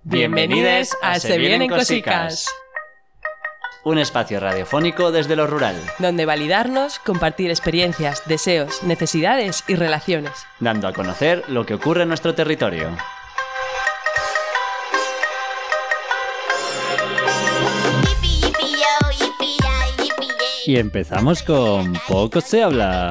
Bienvenidos a Se Vienen Cosicas. Un espacio radiofónico desde lo rural. Donde validarnos, compartir experiencias, deseos, necesidades y relaciones. Dando a conocer lo que ocurre en nuestro territorio. Y empezamos con Poco se habla.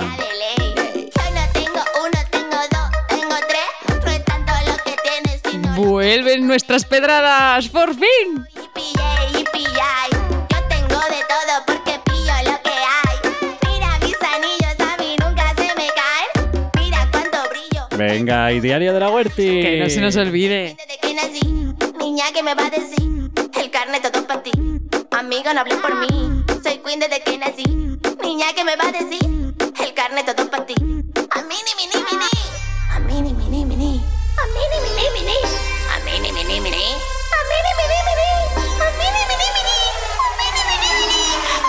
¡Vuelven nuestras pedradas! ¡Por fin! Yo tengo de todo porque pillo lo que hay. Mira mis anillos, a mí nunca se me caen. Mira cuánto brillo. Venga, y diario de la Huerti. Que no se nos olvide. Desde que nací, niña, ¿qué me va a decir? El carnet todo para ti. Amigo, no hables por mí. Soy queen desde que nací. Niña, ¿qué me va a decir? El carnet todo para ti. A mí ni mini mini. A mí ni mini mini. A mí ni mini mini. A mí ni mini mini. A mí ni mini mini. A mí ni mini mini. A mí ni mini mini.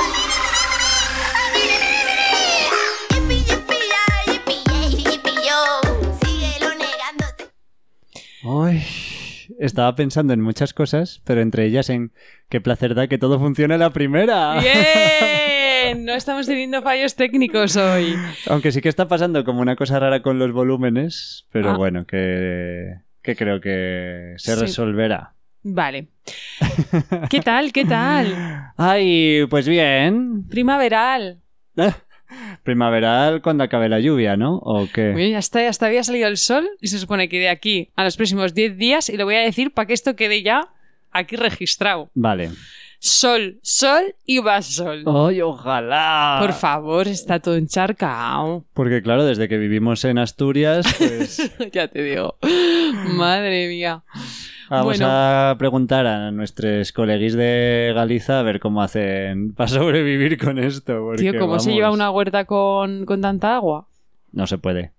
A mí ni mini mini. Yipi, yipi, yipi, yo. Síguelo negándote. Uy, estaba pensando en muchas cosas, pero entre ellas en qué placer da que todo funcione a la primera. ¡Bien! No estamos teniendo fallos técnicos hoy. Aunque sí que está pasando como una cosa rara con los volúmenes, pero bueno, que creo que se resolverá. Vale. ¿Qué tal? ¿Qué tal? Ay, pues bien. Primaveral. Primaveral cuando acabe la lluvia, ¿no? ¿O qué? Bien, ya está, había salido el sol y se supone que de aquí a los próximos 10 días, y lo voy a decir para que esto quede ya aquí registrado. Vale. Sol, sol y más sol. ¡Ay, ojalá! Por favor, está todo encharcao. Porque claro, desde que vivimos en Asturias, pues... Ya te digo. Madre mía. Vamos a preguntar a nuestros coleguis de Galiza a ver cómo hacen para sobrevivir con esto. Porque, tío, ¿cómo se lleva una huerta con tanta agua? No se puede.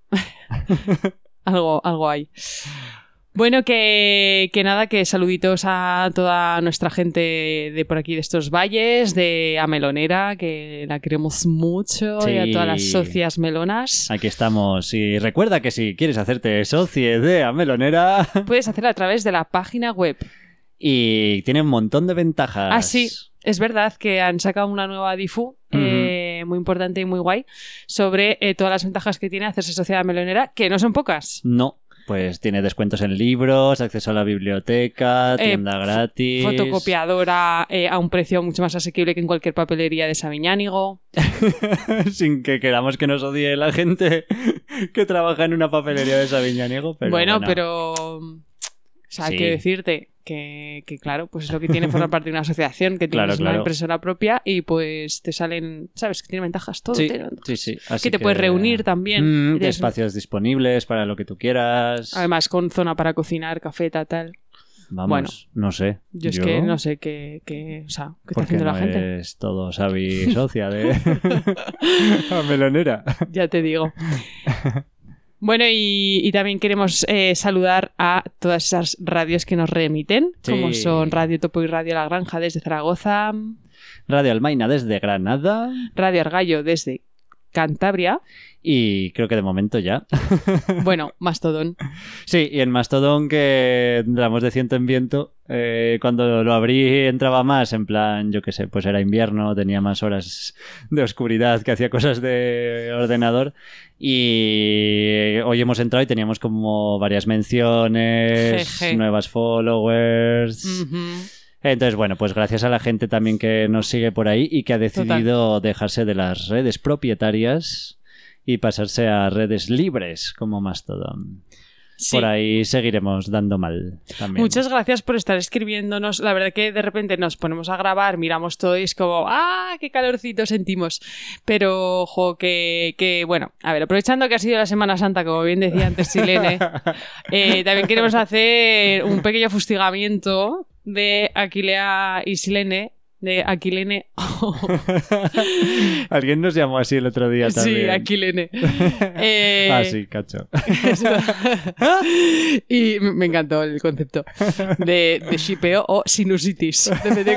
Algo hay. Bueno, que nada, que saluditos a toda nuestra gente de por aquí, de estos valles, de Amelonera, que la queremos mucho, sí. Y a todas las socias melonas. Aquí estamos. Y recuerda que si quieres hacerte socie de Amelonera... Puedes hacerlo a través de la página web. Y tiene un montón de ventajas. Ah, sí. Es verdad que han sacado una nueva difu, muy importante y muy guay, sobre todas las ventajas que tiene hacerse socia de Amelonera, que no son pocas. No. Pues tiene descuentos en libros, acceso a la biblioteca, tienda gratis... Fotocopiadora a un precio mucho más asequible que en cualquier papelería de Sabiñánigo. Sin que queramos que nos odie la gente que trabaja en una papelería de Sabiñánigo. Pero bueno, pero... O sea, hay que decirte que claro, pues es lo que tiene formar parte de una asociación, que tienes una impresora propia y pues te salen, ¿sabes? Que tiene ventajas todo. Sí. Así que te puedes reunir también. Espacios disponibles para lo que tú quieras. Además, con zona para cocinar, café, tal. Vamos, bueno, no sé. Yo es que no sé qué está haciendo la gente. Es todo Sabi socia de Amelonera. Ya te digo. Bueno, y también queremos saludar a todas esas radios que nos remiten, como son Radio Topo y Radio La Granja desde Zaragoza, Radio Almaina desde Granada, Radio Argallo desde Cantabria. Y creo que de momento ya. Bueno, Mastodon. Sí, y en Mastodon que entramos de ciento en viento. Cuando lo abrí entraba más, en plan, yo qué sé, pues era invierno, tenía más horas de oscuridad, que hacía cosas de ordenador. Y hoy hemos entrado y teníamos como varias menciones, nuevas followers... Entonces, bueno, pues gracias a la gente también que nos sigue por ahí y que ha decidido dejarse de las redes propietarias y pasarse a redes libres como Mastodon. Sí. Por ahí seguiremos dando mal también. Muchas gracias por estar escribiéndonos. La verdad que de repente nos ponemos a grabar, miramos todo y es como ¡ah! ¡Qué calorcito sentimos! Pero, ojo, que bueno, a ver, aprovechando que ha sido la Semana Santa, como bien decía antes Silene, también queremos hacer un pequeño fustigamiento de Aquilea y Silene, de Aquilene. Alguien nos llamó así el otro día también. Sí, Aquilene. Sí, cacho. Y me encantó el concepto de shipeo o sinusitis. Depende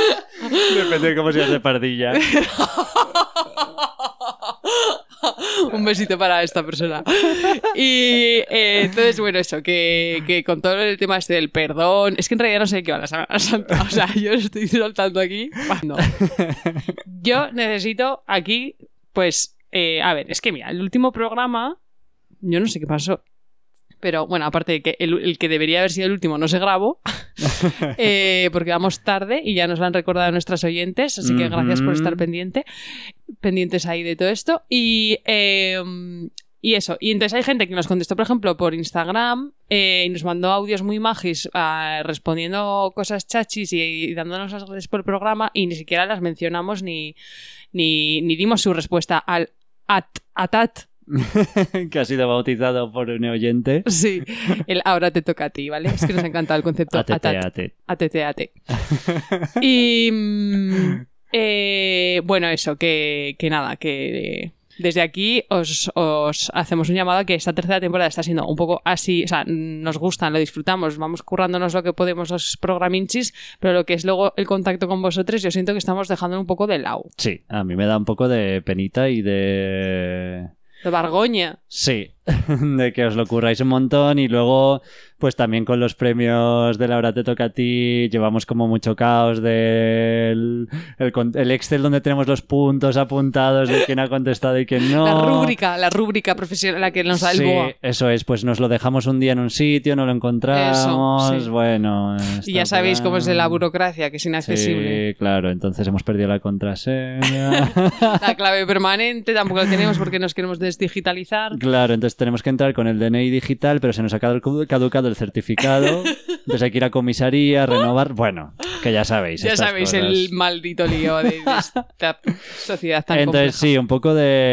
de cómo seas de pardilla. Un besito para esta persona. Y entonces, bueno, eso, que con todo el tema este del perdón, es que en realidad no sé de qué va la Semana Santa. O sea, yo estoy soltando aquí. No. Yo necesito aquí, pues, a ver, es que mira, el último programa, yo no sé qué pasó. Pero bueno, aparte de que el que debería haber sido el último no se grabó, porque vamos tarde y ya nos lo han recordado nuestras oyentes, así que gracias por estar pendientes ahí de todo esto. Y eso, y entonces hay gente que nos contestó, por ejemplo, por Instagram y nos mandó audios muy magis respondiendo cosas chachis y dándonos las gracias por el programa y ni siquiera las mencionamos ni dimos su respuesta al atat. Que ha sido bautizado por un oyente. Sí, el ahora te toca a ti, ¿vale? Es que nos ha encantado el concepto ATT. Y bueno, eso, que nada, que desde aquí os hacemos un llamado a que esta tercera temporada está siendo un poco así, o sea, nos gustan, lo disfrutamos, vamos currándonos lo que podemos los programinchis, pero lo que es luego el contacto con vosotros, yo siento que estamos dejando un poco de lado. Sí, a mí me da un poco de penita y de Bargoña. Sí, de que os lo curráis un montón y luego, pues también con los premios de la hora te toca a ti, llevamos como mucho caos del el Excel donde tenemos los puntos apuntados de quién ha contestado y quién no. La rúbrica profesional, la que nos da el BOA. Sí, eso es, pues nos lo dejamos un día en un sitio, no lo encontramos, eso, sí. Bueno. Y ya sabéis cómo es de la burocracia, que es inaccesible. Sí, claro, entonces hemos perdido la contraseña. La clave permanente tampoco la tenemos porque nos queremos desdigitalizar. Claro, entonces tenemos que entrar con el DNI digital, pero se nos ha caducado el certificado. Entonces hay que ir a comisaría, renovar. Bueno, que ya sabéis. Ya sabéis cosas. El maldito lío de esta sociedad tan entonces compleja. Sí, un poco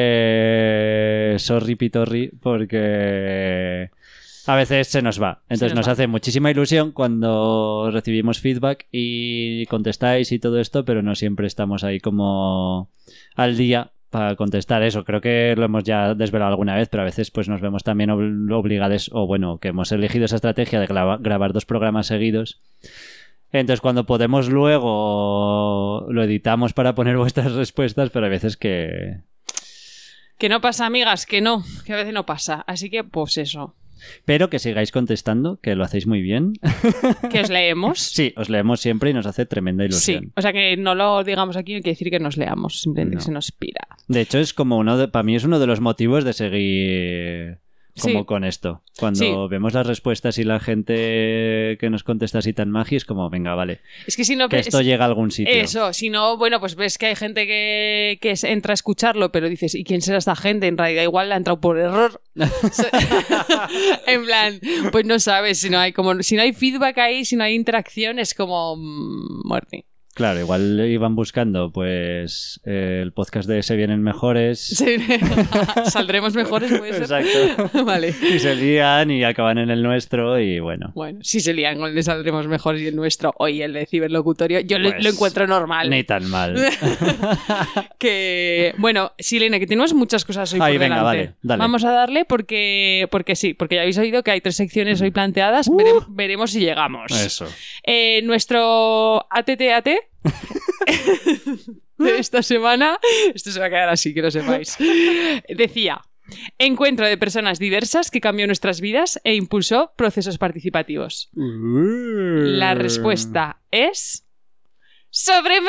de sorry pitorri, porque a veces se nos va. Entonces nos hace muchísima ilusión cuando recibimos feedback y contestáis y todo esto, pero no siempre estamos ahí como al día para contestar eso. Creo que lo hemos ya desvelado alguna vez, pero a veces pues nos vemos también obligados, o bueno, que hemos elegido esa estrategia de grabar 2 programas seguidos. Entonces cuando podemos luego lo editamos para poner vuestras respuestas, pero hay veces que... Que no pasa, amigas, que a veces no pasa. Así que pues eso. Pero que sigáis contestando, que lo hacéis muy bien. ¿Que os leemos? Sí, os leemos siempre y nos hace tremenda ilusión. Sí, o sea que no lo digamos aquí, no quiere decir que nos leamos, simplemente que se nos pira. De hecho, es como para mí es uno de los motivos de seguir como con esto. Cuando vemos las respuestas y la gente que nos contesta así tan magia, es como, venga, vale. Es que si no... Que esto llega a algún sitio. Eso, si no, bueno, pues ves que hay gente que entra a escucharlo, pero dices, ¿y quién será esta gente? En realidad igual le ha entrado por error. En plan, pues no sabes, si no hay feedback ahí, si no hay interacción, es como muerte. Claro, igual iban buscando pues el podcast de Se Vienen Mejores. Sí. ¿Saldremos mejores? ¿Puede ser? Exacto. Vale. Y se lían y acaban en el nuestro y bueno. Bueno, si se lían con el de Saldremos Mejores y el nuestro, y el de Ciberlocutorio, yo pues, lo encuentro normal. Ni tan mal. Que, bueno, Silene, que tenemos muchas cosas hoy por delante. Vale, dale. Vamos a darle porque sí, porque ya habéis oído que hay 3 secciones hoy planteadas. Veremos si llegamos. Eso. Nuestro ATT de esta semana, esto se va a quedar así, que lo sepáis, decía: encuentro de personas diversas que cambió nuestras vidas e impulsó procesos participativos. La respuesta es... ¡sobremesa!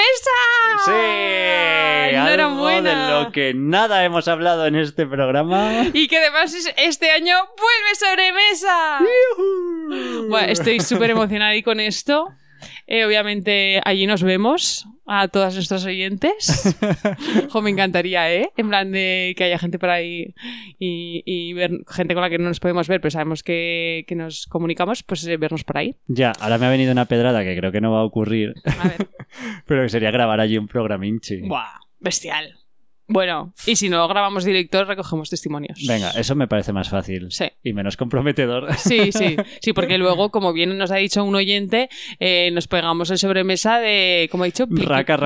¡Sí! ¡Enhorabuena! Algo de lo que nada hemos hablado en este programa. Y que además este año vuelve sobremesa. Bueno, estoy súper emocionada y con esto. Obviamente allí nos vemos a todas nuestras oyentes. Me encantaría, en plan de que haya gente por ahí y ver gente con la que no nos podemos ver, pero sabemos que nos comunicamos, pues vernos por ahí. Ya, ahora me ha venido una pedrada que creo que no va a ocurrir. A ver. Pero que sería grabar allí un programinchi. Buah, bestial. Bueno, y si no grabamos directos, recogemos testimonios. Venga, eso me parece más fácil. Sí. Y menos comprometedor. Sí, porque luego, como bien nos ha dicho un oyente, nos pegamos el sobremesa de, como ha dicho, pliqui, raca.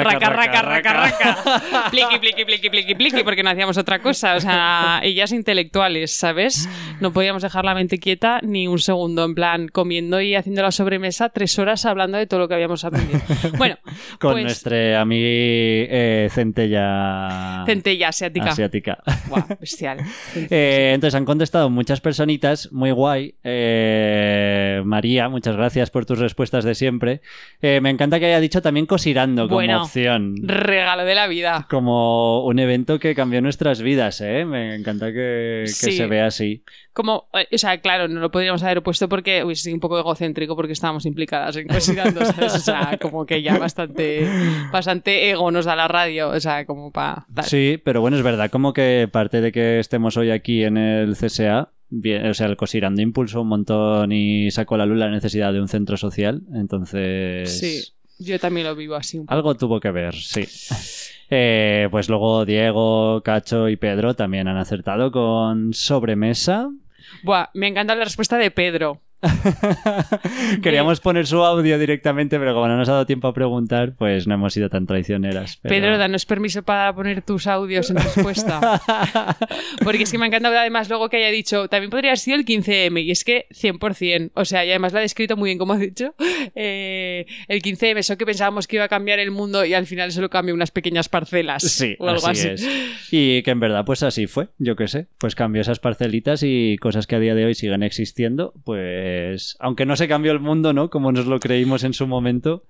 pliqui, porque no hacíamos otra cosa. O sea, ellas intelectuales, ¿sabes? No podíamos dejar la mente quieta ni un segundo, en plan, comiendo y haciendo la sobremesa 3 horas hablando de todo lo que habíamos aprendido. Bueno, con pues, nuestra amiga Centella Centella asiática. Asiática. Buah, bestial. Entonces han contestado muchas personitas, muy guay. María, muchas gracias por tus respuestas de siempre. Me encanta que haya dicho también Cosirando como opción. Regalo de la vida. Como un evento que cambió nuestras vidas, ¿eh? Me encanta que se vea así. Como, o sea, claro, no lo podríamos haber puesto porque hubiese sido un poco egocéntrico porque estábamos implicadas en Cosirando, ¿sabes? O sea, como que ya bastante ego nos da la radio, o sea, como para... Sí, pero bueno, es verdad, como que parte de que estemos hoy aquí en el CSA, bien, o sea, el Cosirando impulsó un montón y sacó a la luz la necesidad de un centro social, entonces... Sí, yo también lo vivo así un poco. Algo tuvo que ver, sí. Pues luego Diego, Cacho y Pedro también han acertado con Sobremesa. Buah, me encanta la respuesta de Pedro. Queríamos poner su audio directamente, pero como no nos ha dado tiempo a preguntar, pues no hemos sido tan traicioneras. Pero... Pedro, danos permiso para poner tus audios en respuesta. Porque es que me encanta además luego que haya dicho, también podría haber sido el 15M, y es que 100%, o sea, y además lo ha descrito muy bien como ha dicho, el 15M, eso que pensábamos que iba a cambiar el mundo y al final solo cambia unas pequeñas parcelas. Sí, o algo así. Es. Y que en verdad pues así fue, yo qué sé, pues cambió esas parcelitas y cosas que a día de hoy siguen existiendo, pues aunque no se cambió el mundo, ¿no? Como nos lo creímos en su momento.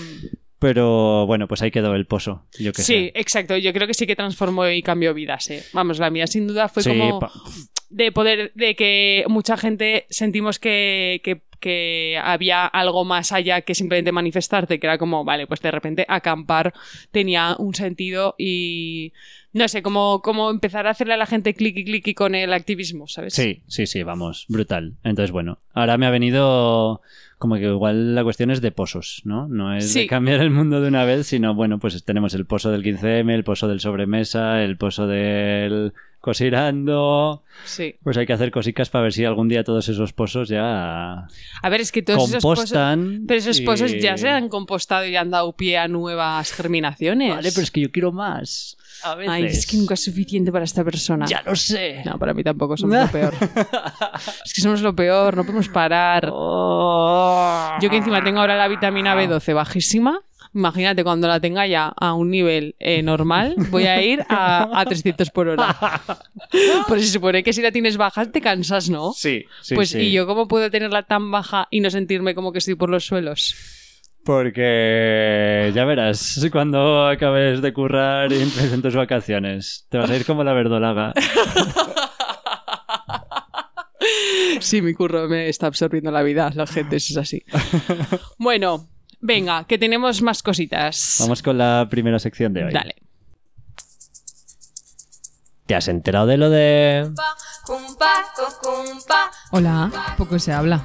Pero bueno, pues ahí quedó el pozo, yo qué sé. Sí, exacto. Yo creo que sí que transformó y cambió vidas, ¿eh? Vamos, la mía sin duda fue como de que mucha gente sentimos que había algo más allá que simplemente manifestarte, que era como, vale, pues de repente acampar tenía un sentido y no sé, como empezar a hacerle a la gente clicky con el activismo, ¿sabes? Sí, vamos, brutal. Entonces, bueno, ahora me ha venido como que igual la cuestión es de pozos, ¿no? No es de cambiar el mundo de una vez, sino, bueno, pues tenemos el pozo del 15M, el pozo del Sobremesa, el pozo del Cosirando. Sí. Pues hay que hacer cositas para ver si algún día todos esos pozos ya a ver, es que todos compostan esos pozos, pero esos pozos ya se han compostado y han dado pie a nuevas germinaciones. Vale, pero es que yo quiero más. A veces. Ay, es que nunca es suficiente para esta persona. Ya lo sé. No, para mí tampoco, somos lo peor. Es que somos lo peor, no podemos parar. Yo que encima tengo ahora la vitamina B12 bajísima. Imagínate, cuando la tenga ya a un nivel normal, voy a ir a 300 por hora. Pues se supone que si la tienes baja te cansas, ¿no? Sí. Pues, ¿y yo cómo puedo tenerla tan baja y no sentirme como que estoy por los suelos? Porque ya verás, cuando acabes de currar y entres en tus vacaciones, te vas a ir como la verdolaga. Sí, mi curro me está absorbiendo la vida, la gente es así. Bueno, venga, que tenemos más cositas. Vamos con la primera sección de hoy. Dale. ¿Te has enterado de lo de...? Hola, poco se habla.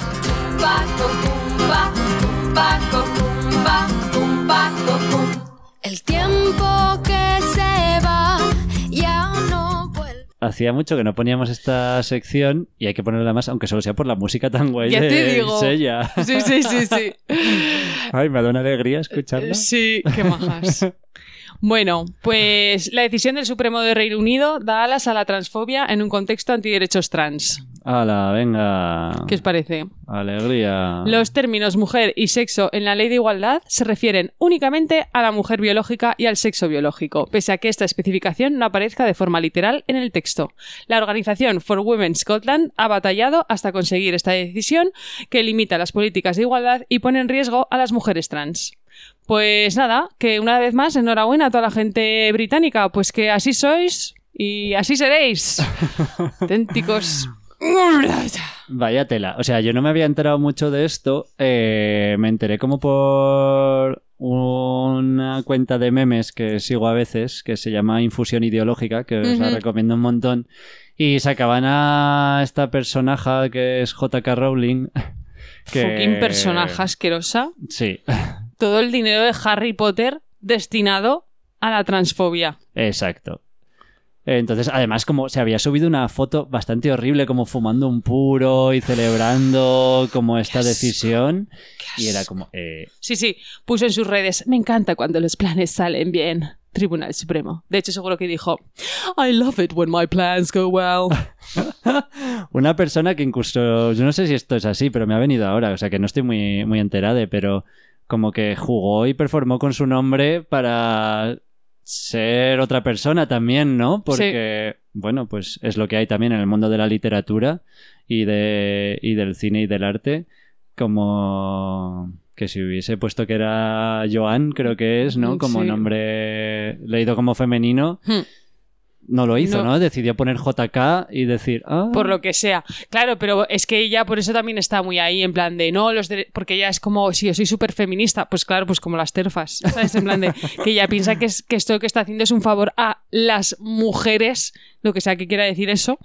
El tiempo que se va ya no vuelve. Hacía mucho que no poníamos esta sección y hay que ponerla más, aunque solo sea por la música tan guay ya de te digo. Sella. Sí. Ay, me da una alegría escucharla. Sí, qué majas. Bueno, pues la decisión del Supremo de Reino Unido da alas a la transfobia en un contexto antiderechos trans. ¡Hala, venga! ¿Qué os parece? ¡Alegría! Los términos mujer y sexo en la Ley de Igualdad se refieren únicamente a la mujer biológica y al sexo biológico, pese a que esta especificación no aparezca de forma literal en el texto. La organización For Women Scotland ha batallado hasta conseguir esta decisión que limita las políticas de igualdad y pone en riesgo a las mujeres trans. Pues nada, que una vez más, enhorabuena a toda la gente británica, pues que así sois y así seréis. Auténticos... Vaya tela. O sea, yo no me había enterado mucho de esto. Me enteré como por una cuenta de memes que sigo a veces, que se llama Infusión Ideológica, que os la recomiendo un montón. Y sacaban a esta personaje que es J.K. Rowling. Fucking personaje asquerosa. Sí. Todo el dinero de Harry Potter destinado a la transfobia. Exacto. Entonces, además, como se había subido una foto bastante horrible, como fumando un puro y celebrando como esta decisión. Y era como... Sí, puso en sus redes, me encanta cuando los planes salen bien. Tribunal Supremo. De hecho, seguro que dijo, I love it when my plans go well. Una persona que incluso... Yo no sé si esto es así, pero me ha venido ahora. O sea, que no estoy muy enterada, pero como que jugó y performó con su nombre para... ser otra persona también, ¿no? Porque, bueno, pues es lo que hay también en el mundo de la literatura y del cine y del arte, como que si hubiese puesto que era Joan, creo que es, ¿no? Como nombre leído como femenino. No lo hizo, ¿no? Decidió poner JK y decir... Por lo que sea. Claro, pero es que ella por eso también está muy ahí, en plan de... porque ella es como... Si yo soy súper feminista, pues claro, pues como las TERFas, ¿sabes? En plan de... Que ella piensa que esto que está haciendo es un favor a las mujeres, lo que sea que quiera decir eso.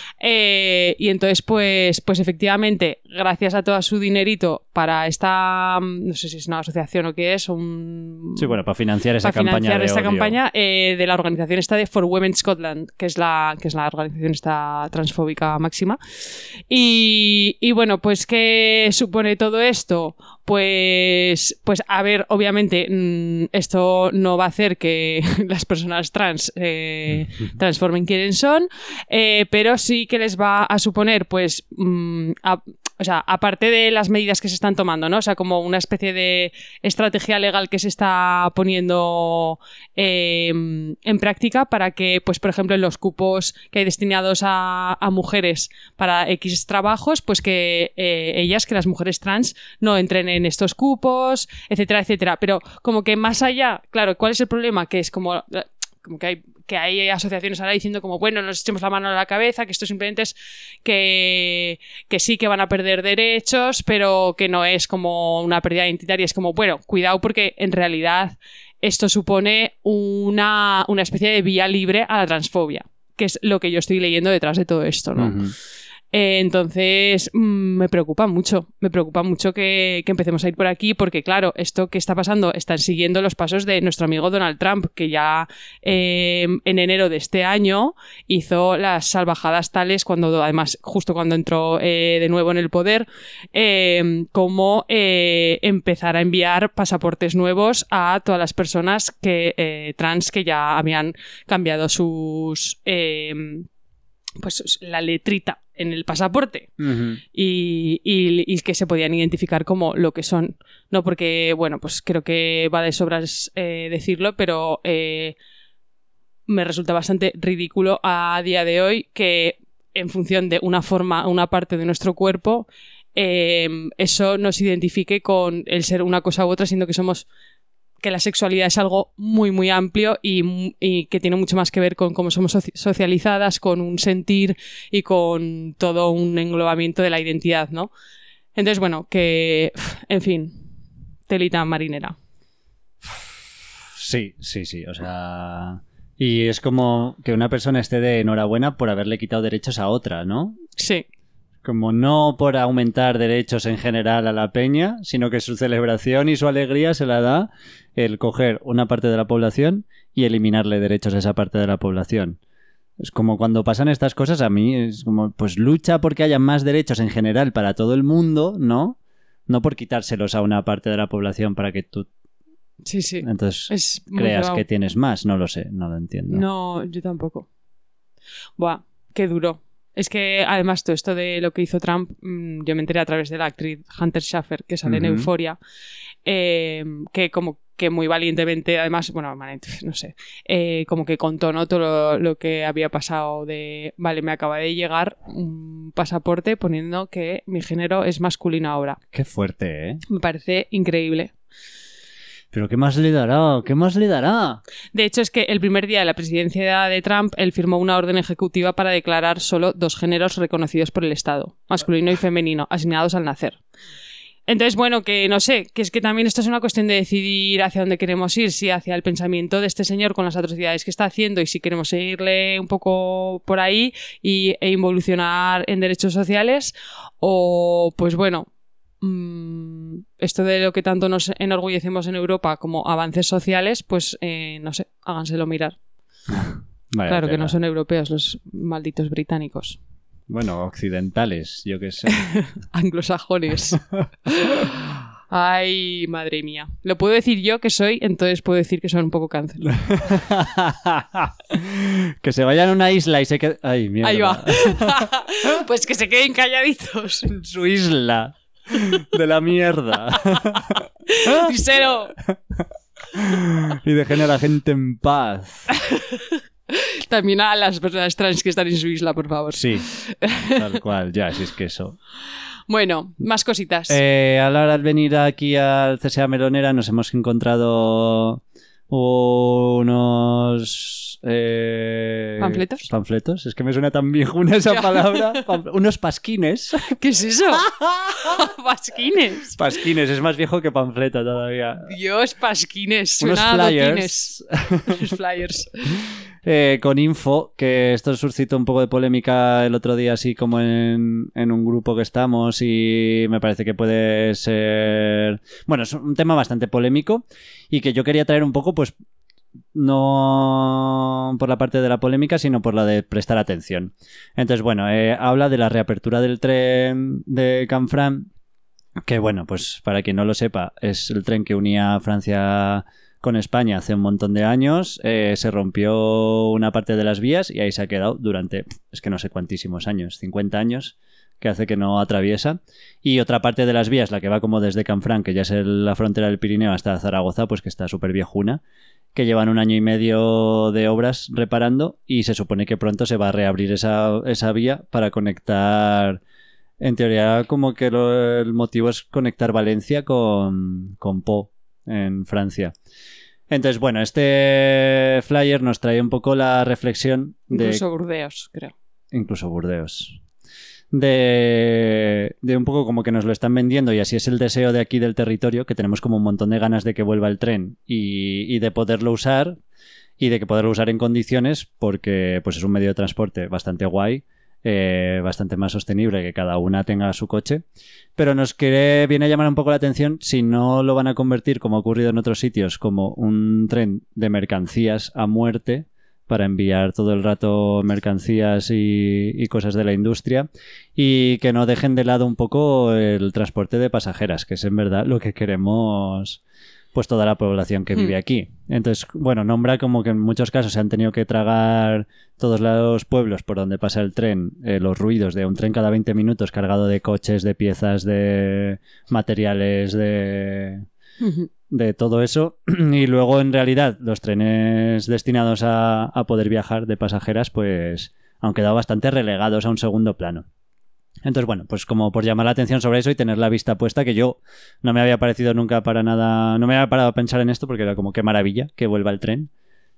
Y entonces, pues efectivamente, gracias a todo su dinerito para esta... No sé si es una asociación o qué es, Sí, bueno, para financiar esa campaña de la organización esta de For Women Scotland, que es la organización esta transfóbica máxima. Y bueno, pues ¿qué supone todo esto? Pues a ver, obviamente esto no va a hacer que las personas trans transformen quienes son, pero sí que les va a suponer, pues, o sea, aparte de las medidas que se están tomando, ¿no? O sea, como una especie de estrategia legal que se está poniendo en práctica para que, pues, por ejemplo, en los cupos que hay destinados a mujeres para X trabajos, pues que que las mujeres trans no entren en estos cupos, etcétera, etcétera. Pero como que más allá, claro, ¿cuál es el problema? Que es como que hay asociaciones ahora diciendo como, bueno, nos echemos la mano a la cabeza, que esto simplemente es que sí que van a perder derechos, pero que no es como una pérdida identitaria. Es como, bueno, cuidado porque en realidad esto supone una especie de vía libre a la transfobia, que es lo que yo estoy leyendo detrás de todo esto, ¿no? Uh-huh. Entonces me preocupa mucho que empecemos a ir por aquí porque claro, esto que está pasando están siguiendo los pasos de nuestro amigo Donald Trump, que ya en enero de este año hizo las salvajadas tales además justo cuando entró de nuevo en el poder, como empezar a enviar pasaportes nuevos a todas las personas trans que ya habían cambiado sus pues la letrita en el pasaporte. Uh-huh. y que se podían identificar como lo que son, no porque, bueno, pues creo que va de sobras decirlo, pero me resulta bastante ridículo a día de hoy que en función de una parte de nuestro cuerpo eso nos identifique con el ser una cosa u otra, siendo que la sexualidad es algo muy, muy amplio y que tiene mucho más que ver con cómo somos socializadas, con un sentir y con todo un englobamiento de la identidad, ¿no? Entonces, bueno, que, en fin, telita marinera. Sí, o sea... Y es como que una persona esté de enhorabuena por haberle quitado derechos a otra, ¿no? Sí. Como no por aumentar derechos en general a la peña, sino que su celebración y su alegría se la da el coger una parte de la población y eliminarle derechos a esa parte de la población. Es como cuando pasan estas cosas, a mí es como, pues lucha porque haya más derechos en general para todo el mundo, ¿no? No por quitárselos a una parte de la población para que tú... Sí. Entonces creas que tienes más, no lo sé, no lo entiendo. No, yo tampoco. Buah, qué duro. Es que, además, todo esto de lo que hizo Trump, yo me enteré a través de la actriz Hunter Schafer, que sale en Euphoria, que como que muy valientemente, además, bueno, no sé, como que contó, ¿no? Todo lo que había pasado de, vale, me acaba de llegar un pasaporte poniendo que mi género es masculino ahora. Qué fuerte, ¿eh? Me parece increíble. ¿Pero qué más le dará? ¿Qué más le dará? De hecho, es que el primer día de la presidencia de Trump, él firmó una orden ejecutiva para declarar solo 2 géneros reconocidos por el Estado, masculino y femenino, asignados al nacer. Entonces, bueno, que no sé, que es que también esto es una cuestión de decidir hacia dónde queremos ir, si hacia el pensamiento de este señor con las atrocidades que está haciendo y si queremos seguirle un poco por ahí e involucionar en derechos sociales, o pues bueno... esto de lo que tanto nos enorgullecemos en Europa como avances sociales, pues no sé, háganselo mirar. Vale, claro que no son europeos los malditos británicos. Bueno, occidentales, yo qué sé. Anglosajones. Ay, madre mía. Lo puedo decir yo que soy, entonces puedo decir que son un poco cáncer. Que se vayan a una isla y se queden... Ay, mierda. Ahí va. Pues que se queden calladitos. En su isla. De la mierda. Díselo. Y dejen a la gente en paz. También a las personas trans que están en su isla, por favor. Sí, tal cual, ya, si es que eso. Bueno, más cositas. A la hora de venir aquí al CSA Melonera nos hemos encontrado unos... ¿Panfletos? Panfletos, es que me suena tan viejuna esa palabra. Unos pasquines. ¿Qué es eso? Pasquines. Pasquines, es más viejo que panfleto todavía. Dios, pasquines. Unos Suena a flyers. dotines. Unos flyers. Con info, que esto suscitó un poco de polémica el otro día, así como en un grupo que estamos, y me parece que puede ser... Bueno, es un tema bastante polémico y que yo quería traer un poco, pues, no por la parte de la polémica, sino por la de prestar atención. Entonces, bueno, habla de la reapertura del tren de Canfranc, que, bueno, pues para quien no lo sepa, es el tren que unía Francia con España hace un montón de años. Se rompió una parte de las vías y ahí se ha quedado durante, es que no sé cuantísimos años, 50 años, que hace que no atraviesa. Y otra parte de las vías, la que va como desde Canfranc, que ya es la frontera del Pirineo, hasta Zaragoza, pues que está súper viejuna, que llevan 1 año y medio de obras reparando, y se supone que pronto se va a reabrir esa vía para conectar... En teoría, como que el motivo es conectar Valencia con Pau, en Francia. Entonces, bueno, este flyer nos trae un poco la reflexión de... Incluso Burdeos, creo. Incluso Burdeos. De un poco como que nos lo están vendiendo, y así es el deseo de aquí del territorio, que tenemos como un montón de ganas de que vuelva el tren y de poderlo usar, y de que poderlo usar en condiciones, porque pues es un medio de transporte bastante guay, bastante más sostenible, que cada una tenga su coche, pero viene a llamar un poco la atención si no lo van a convertir, como ha ocurrido en otros sitios, como un tren de mercancías a muerte, para enviar todo el rato mercancías y cosas de la industria, y que no dejen de lado un poco el transporte de pasajeras, que es en verdad lo que queremos, pues, toda la población que vive aquí. Entonces, bueno, nombra como que en muchos casos se han tenido que tragar todos los pueblos por donde pasa el tren, los ruidos de un tren cada 20 minutos cargado de coches, de piezas, de materiales, de todo eso. Y luego, en realidad, los trenes destinados a poder viajar de pasajeras, pues han quedado bastante relegados a un segundo plano. Entonces, bueno, pues como por llamar la atención sobre eso y tener la vista puesta, que yo no me había parecido nunca para nada, no me había parado a pensar en esto, porque era como qué maravilla que vuelva el tren,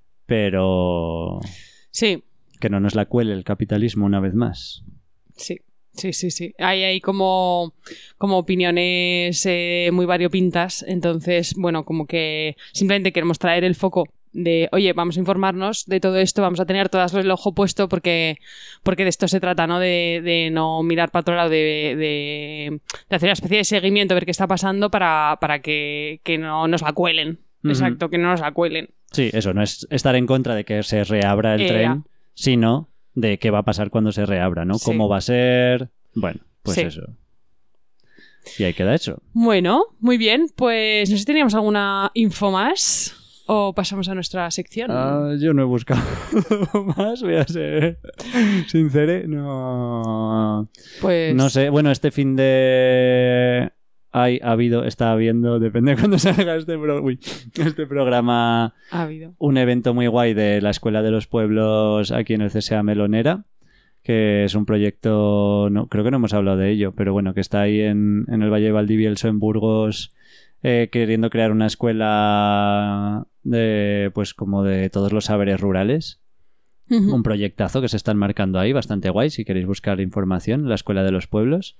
pero sí, que no nos la cuele el capitalismo una vez más. Sí. Sí. Hay como opiniones muy variopintas. Entonces, bueno, como que simplemente queremos traer el foco de, oye, vamos a informarnos de todo esto, vamos a tener todas el ojo puesto, porque de esto se trata, ¿no? De no mirar para otro lado, de hacer una especie de seguimiento, ver qué está pasando para que no nos la cuelen. Exacto, que no nos la cuelen. Sí, eso, no es estar en contra de que se reabra el tren, sino de qué va a pasar cuando se reabra, ¿no? Sí. ¿Cómo va a ser? Bueno, pues sí. Eso. Y ahí queda eso. Bueno, muy bien. Pues no sé si teníamos alguna info más o pasamos a nuestra sección. Yo no he buscado más, voy a ser sincero. No. Pues... No sé, bueno, este fin de... está habiendo, depende de cuándo salga este programa, ha habido un evento muy guay de la Escuela de los Pueblos aquí en el CSA Melonera, que es un proyecto, no, creo que no hemos hablado de ello, pero bueno, que está ahí en el Valle de Valdivielso, en Burgos, queriendo crear una escuela pues como de todos los saberes rurales. Un proyectazo que se están marcando ahí, bastante guay, si queréis buscar información, la Escuela de los Pueblos.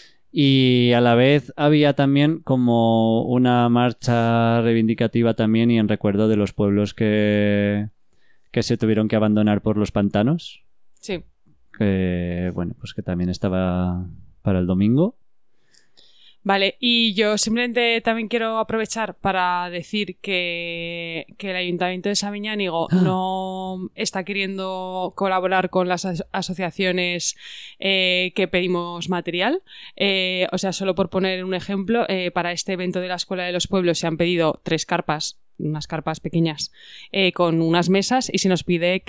Y a la vez había también como una marcha reivindicativa también y en recuerdo de los pueblos que se tuvieron que abandonar por los pantanos. Sí. Que, bueno, pues que también estaba para el domingo. Vale, y yo simplemente también quiero aprovechar para decir que el Ayuntamiento de Sabiñánigo no está queriendo colaborar con las asociaciones que pedimos material. O sea, solo por poner un ejemplo, para este evento de la Escuela de los Pueblos se han pedido 3 carpas, unas carpas pequeñas, con unas mesas, y se nos pide que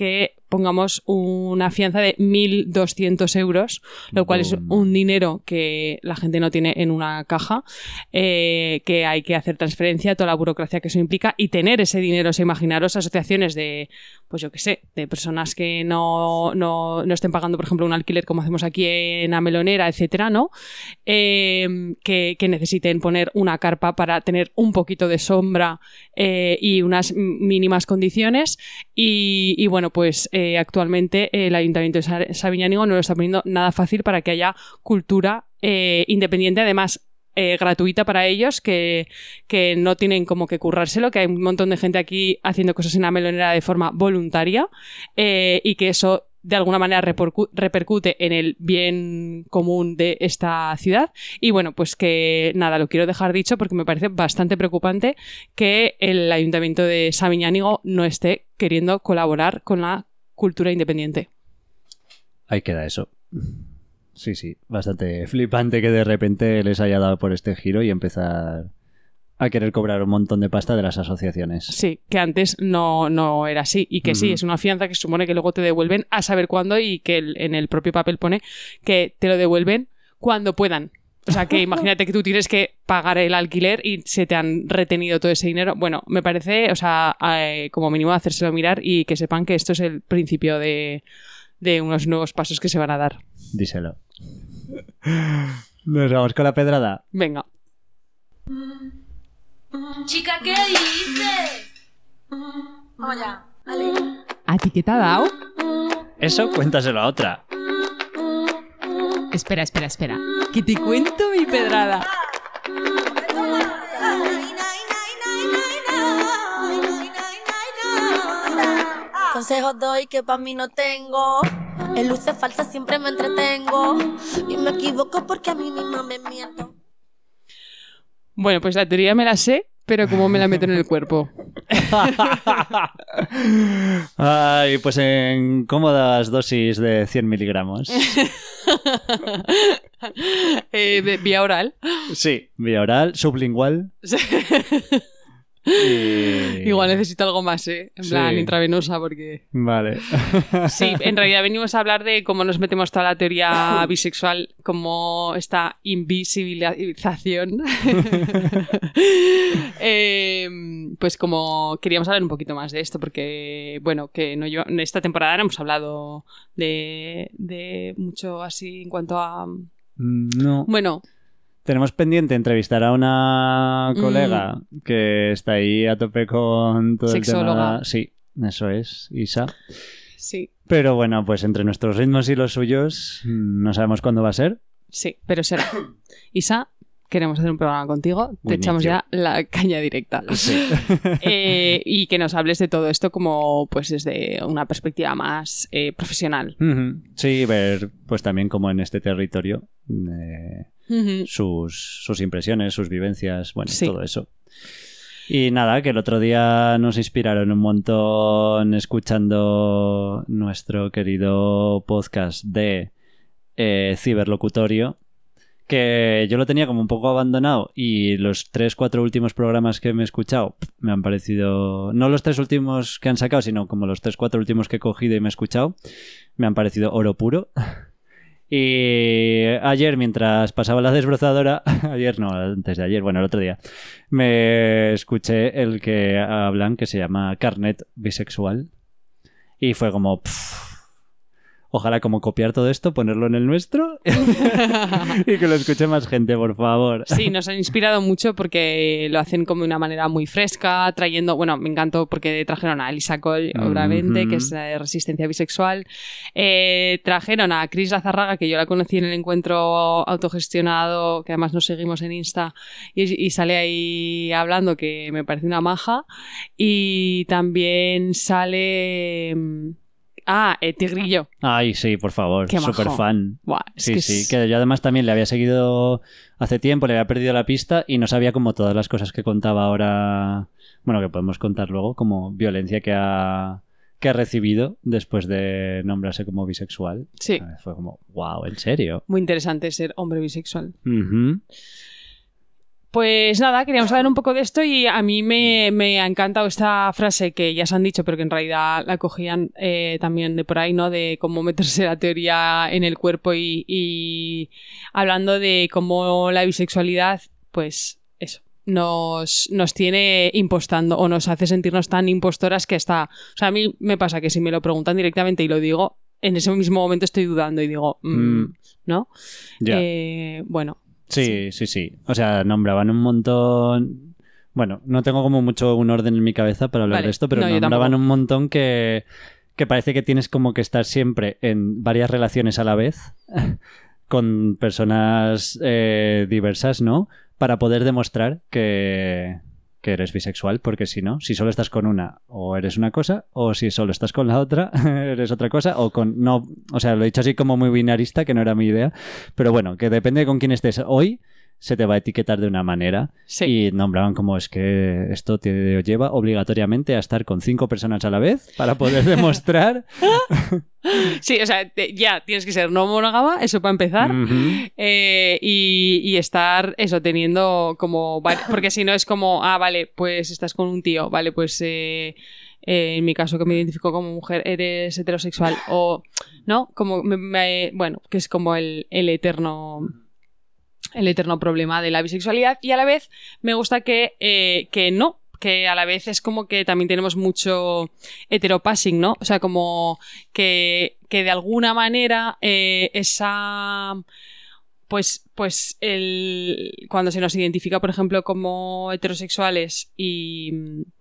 pongamos una fianza de 1.200 euros, lo cual es un dinero que la gente no tiene en una caja, que hay que hacer transferencia, toda la burocracia que eso implica, y tener ese dinero, o sea, imaginaros asociaciones de, pues yo qué sé, de personas que no estén pagando, por ejemplo, un alquiler como hacemos aquí en La Melonera, etcétera, ¿no? Que necesiten poner una carpa para tener un poquito de sombra y unas mínimas condiciones, y bueno, pues actualmente el Ayuntamiento de Sabiñánigo no lo está poniendo nada fácil para que haya cultura independiente, además gratuita para ellos, que no tienen como que currárselo, que hay un montón de gente aquí haciendo cosas en La Melonera de forma voluntaria, y que eso de alguna manera repercute en el bien común de esta ciudad. Y bueno, pues que nada, lo quiero dejar dicho porque me parece bastante preocupante que el Ayuntamiento de Sabiñánigo no esté queriendo colaborar con la cultura independiente. Ahí queda eso. Sí, bastante flipante que de repente les haya dado por este giro y empezar a querer cobrar un montón de pasta de las asociaciones. Sí, que antes no era así, y que sí, es una fianza que se supone que luego te devuelven a saber cuándo, y que en el propio papel pone que te lo devuelven cuando puedan. O sea, que imagínate que tú tienes que pagar el alquiler y se te han retenido todo ese dinero. Bueno, me parece, o sea, como mínimo hacérselo mirar, y que sepan que esto es el principio de unos nuevos pasos que se van a dar. Díselo. Nos vamos con la pedrada. Venga. Chica, ¿qué dices? Hola, vale. ¿A ti qué te ha dado? Eso cuéntaselo a otra. Espera. Que te cuento mi pedrada. Consejos doy que pa' mí no tengo. En luces falsas siempre me entretengo. Y me equivoco porque a mí misma me miento. Bueno, pues la teoría me la sé, pero cómo me la meto en el cuerpo. Ay, pues en cómodas dosis de 100 miligramos. Vía oral. Sí, vía oral, sublingual. Y... Igual necesito algo más, en plan Sí. intravenosa, porque... Vale. Sí, en realidad venimos a hablar de cómo nos metemos toda la teoría bisexual, como esta invisibilización. Pues como queríamos hablar un poquito más de esto, porque, bueno, que no en esta temporada no hemos hablado de mucho así en cuanto a... No. Bueno... Tenemos pendiente entrevistar a una colega que está ahí a tope con todo Sexóloga. el tema. Sí, eso es, Isa. Sí, Pero bueno, pues entre nuestros ritmos y los suyos, no sabemos cuándo va a ser. sí, pero será. Isa, queremos hacer un programa contigo, te echamos ya la caña directa. Sí. Y que nos hables de todo esto como pues desde una perspectiva más profesional. Ujú. Sí, ver pues también como en este territorio Ujú. sus impresiones, sus vivencias, bueno, Sí. todo eso. Y nada, que el otro día nos inspiraron un montón escuchando nuestro querido podcast de Ciberlocutorio, que yo lo tenía como un poco abandonado, y los 3-4 últimos programas que me he escuchado me han parecido, no los 3 últimos que han sacado, sino como los 3-4 últimos que he cogido y me he escuchado, me han parecido oro puro. Y ayer, mientras pasaba la desbrozadora, ayer no, antes de ayer, bueno, el otro día, me escuché el que hablan, que se llama Carnet Bisexual, y fue como... Ojalá como copiar todo esto, ponerlo en el nuestro y que lo escuche más gente, por favor. Sí, nos han inspirado mucho porque lo hacen como de una manera muy fresca, trayendo, bueno, me encantó porque trajeron a Elisa Coll, obviamente, que es de Resistencia Bisexual. Trajeron a Cris Lazarraga, que yo la conocí en el encuentro autogestionado, que además nos seguimos en Insta, y sale ahí hablando, que me parece una maja. Y también sale... Tigrillo. Ay, sí, por favor, Qué majo. súper fan. Buah, es Sí, que sí, es- que yo además también le había seguido hace tiempo, le había perdido la pista y no sabía como todas las cosas que contaba ahora, bueno, que podemos contar luego, como violencia que ha recibido después de nombrarse como bisexual. Sí. Fue como, wow, ¿en serio? Muy interesante ser hombre bisexual. Ujú. pues nada, queríamos hablar un poco de esto y a mí me ha encantado esta frase que ya se han dicho, pero que en realidad la cogían también de por ahí, ¿no? De cómo meterse la teoría en el cuerpo y hablando de cómo la bisexualidad, pues eso, nos tiene impostando o nos hace sentirnos tan impostoras que está... O sea, a mí me pasa que si me lo preguntan directamente y lo digo, en ese mismo momento estoy dudando y digo, ¿no? Ya. Bueno... Sí. O sea, nombraban un montón... Bueno, no tengo como mucho un orden en mi cabeza para hablar de esto, pero yo nombraban tampoco. un montón que parece que tienes como que estar siempre en varias relaciones a la vez con personas diversas, ¿no? Para poder demostrar que eres bisexual, porque si no, si solo estás con una, o eres una cosa, o si solo estás con la otra, eres otra cosa, o con... No, o sea, lo he dicho así como muy binarista, que no era mi idea, pero bueno, que depende de con quién estés hoy, se te va a etiquetar de una manera. Sí. Y nombraban como es que esto te lleva obligatoriamente a estar con 5 personas a la vez para poder demostrar... Sí, o sea, ya tienes que ser no monógama, eso para empezar, Ujú. y estar, eso, teniendo como... Porque si no es como, vale, pues estás con un tío, vale, pues en mi caso que me identifico como mujer, eres heterosexual, o, ¿no? Como, bueno, que es como el eterno problema de la bisexualidad y a la vez me gusta que no, que a la vez es como que también tenemos mucho heteropassing, ¿no? O sea, como que de alguna manera esa... Pues cuando se nos identifica, por ejemplo, como heterosexuales y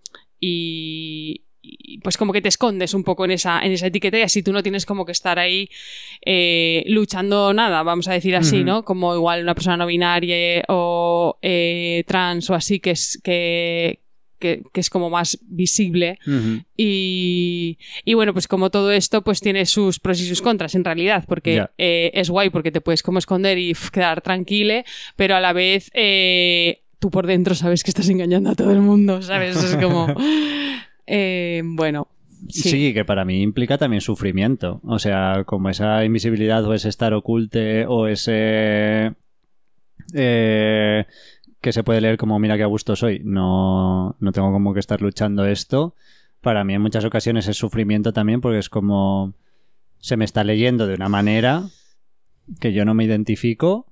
pues como que te escondes un poco en esa etiqueta y así tú no tienes como que estar ahí luchando nada, vamos a decir así, ¿no? Como igual una persona no binaria o trans o así que es como más visible. Ujú. Y bueno, pues como todo esto pues tiene sus pros y sus contras en realidad, porque Ya. es guay porque te puedes como esconder y quedar tranquile, pero a la vez tú por dentro sabes que estás engañando a todo el mundo, ¿sabes? Es como... bueno, Sí, que para mí implica también sufrimiento. O sea, como esa invisibilidad o ese estar oculte o ese... que se puede leer como mira qué a gusto soy. No tengo como que estar luchando esto. Para mí en muchas ocasiones es sufrimiento también porque es como... Se me está leyendo de una manera que yo no me identifico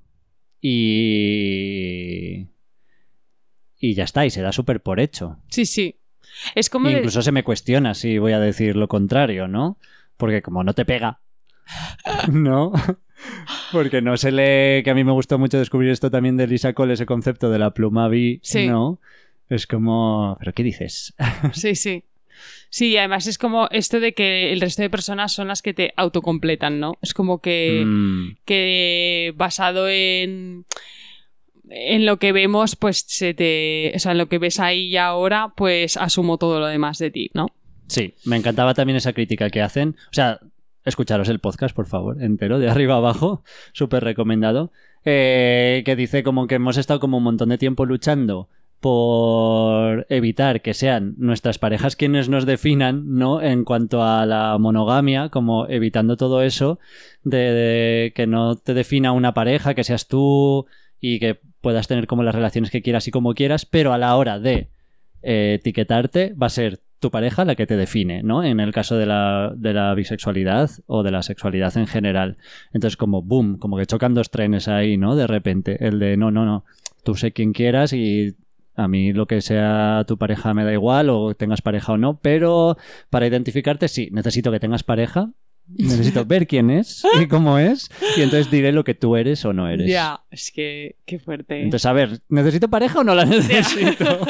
y ya está, y se da súper por hecho. sí. Es como... Incluso se me cuestiona si voy a decir lo contrario, ¿no? Porque como no te pega, ¿no? Porque no se lee, que a mí me gustó mucho descubrir esto también de Lisa Cole, ese concepto de la pluma bi, Sí. ¿no? Es como, ¿pero qué dices? Sí. Sí, y además es como esto de que el resto de personas son las que te autocompletan, ¿no? Es como que basado en lo que vemos, pues o sea, en lo que ves ahí y ahora, pues asumo todo lo demás de ti, ¿no? Sí, me encantaba también esa crítica que hacen. O sea, escucharos el podcast, por favor, entero, de arriba a abajo, súper recomendado. Que dice como que hemos estado como un montón de tiempo luchando por evitar que sean nuestras parejas quienes nos definan, ¿no? En cuanto a la monogamia, como evitando todo eso de que no te defina una pareja, que seas tú y que puedas tener como las relaciones que quieras y como quieras, pero a la hora de etiquetarte va a ser tu pareja la que te define, ¿no? En el caso de la bisexualidad o de la sexualidad en general. Entonces como boom, como que chocan dos trenes ahí, ¿no? De repente, el de no, tú sé quien quieras y a mí lo que sea tu pareja me da igual o tengas pareja o no, pero para identificarte sí, necesito que tengas pareja, necesito ver quién es y cómo es y entonces diré lo que tú eres o no eres. Ya, es que qué fuerte. Entonces, a ver, ¿necesito pareja o no la necesito?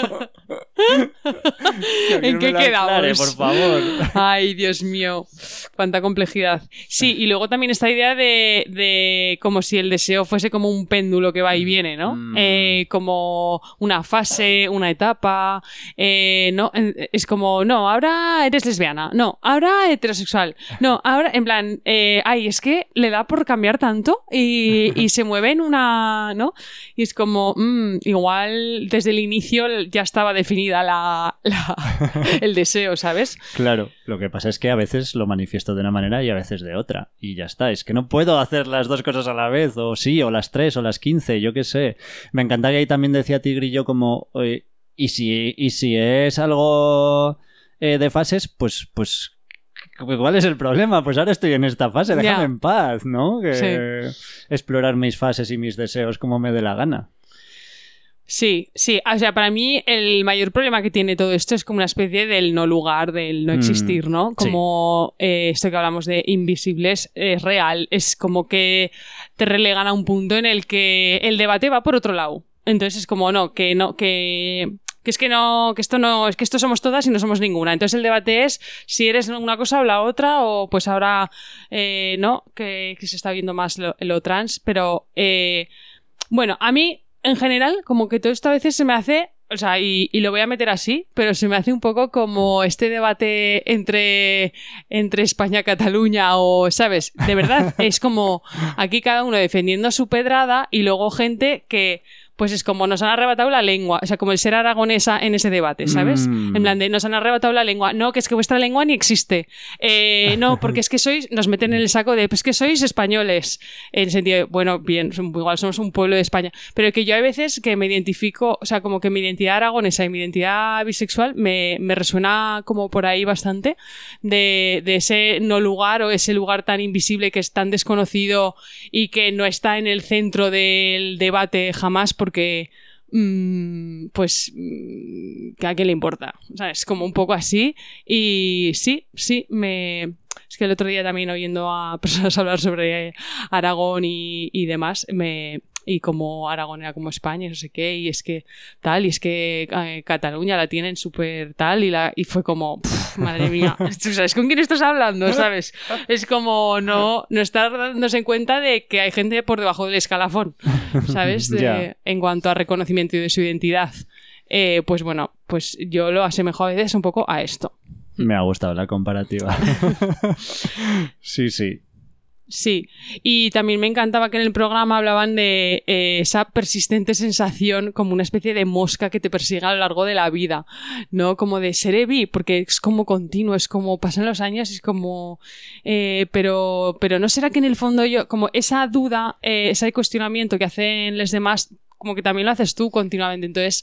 ¿En qué quedamos? Aclare, por favor. Ay, Dios mío, cuánta complejidad. Sí, y luego también esta idea de como si el deseo fuese como un péndulo que va y viene, ¿no? Como una fase, una etapa, ¿no? Es como, no, ahora eres lesbiana, no, ahora heterosexual, no, ahora, en plan, es que le da por cambiar tanto y se mueve en una, ¿no? Y es como, igual desde el inicio ya estaba definida da el deseo, ¿sabes? Claro, lo que pasa es que a veces lo manifiesto de una manera y a veces de otra. Y ya está, es que no puedo hacer las dos cosas a la vez, o sí, o las 3, o las 15, yo qué sé. Me encantaría, y también decía Tigrillo como, y si es algo de fases, pues ¿cuál es el problema? Pues ahora estoy en esta fase, déjame en paz, ¿no? Explorar mis fases y mis deseos como me dé la gana. Sí, o sea, para mí el mayor problema que tiene todo esto es como una especie del no lugar, del no existir, ¿no? Como esto que hablamos de invisibles es real, es como que te relegan a un punto en el que el debate va por otro lado. Entonces es como, que esto somos todas y no somos ninguna. Entonces el debate es si eres una cosa o la otra, o pues ahora que se está viendo más lo trans, pero bueno, a mí en general como que todo esto a veces se me hace, o sea, y lo voy a meter así, pero se me hace un poco como este debate entre España y Cataluña, o, ¿sabes? De verdad, es como aquí cada uno defendiendo su pedrada y luego gente que pues es como nos han arrebatado la lengua, o sea, como el ser aragonesa en ese debate, ¿sabes? En plan de nos han arrebatado la lengua, no, que es que vuestra lengua ni existe, no, porque es que nos meten en el saco de, pues que sois españoles, en el sentido de, bueno, bien, igual somos un pueblo de España, pero que yo hay veces que me identifico, o sea, como que mi identidad aragonesa y mi identidad bisexual me resuena como por ahí bastante, de ese no lugar o ese lugar tan invisible que es tan desconocido y que no está en el centro del debate jamás, porque que a quién le importa, o sea, es como un poco así. Y sí, es que el otro día también oyendo a personas hablar sobre Aragón y demás, y como Aragón era como España y no sé qué, y es que tal, y es que Cataluña la tienen súper tal, y fue como, madre mía, ¿tú sabes con quién estás hablando? ¿Sabes? Es como no estar dándose en cuenta de que hay gente por debajo del escalafón, ¿sabes? En cuanto a reconocimiento de su identidad. Pues bueno, pues yo lo asemejo a veces un poco a esto. Me ha gustado la comparativa. Sí. Sí, y también me encantaba que en el programa hablaban de esa persistente sensación como una especie de mosca que te persigue a lo largo de la vida, ¿no? Como de seré bi, porque es como continuo, es como pasan los años, es como pero no será que en el fondo yo, como esa duda, ese cuestionamiento que hacen los demás, como que también lo haces tú continuamente, entonces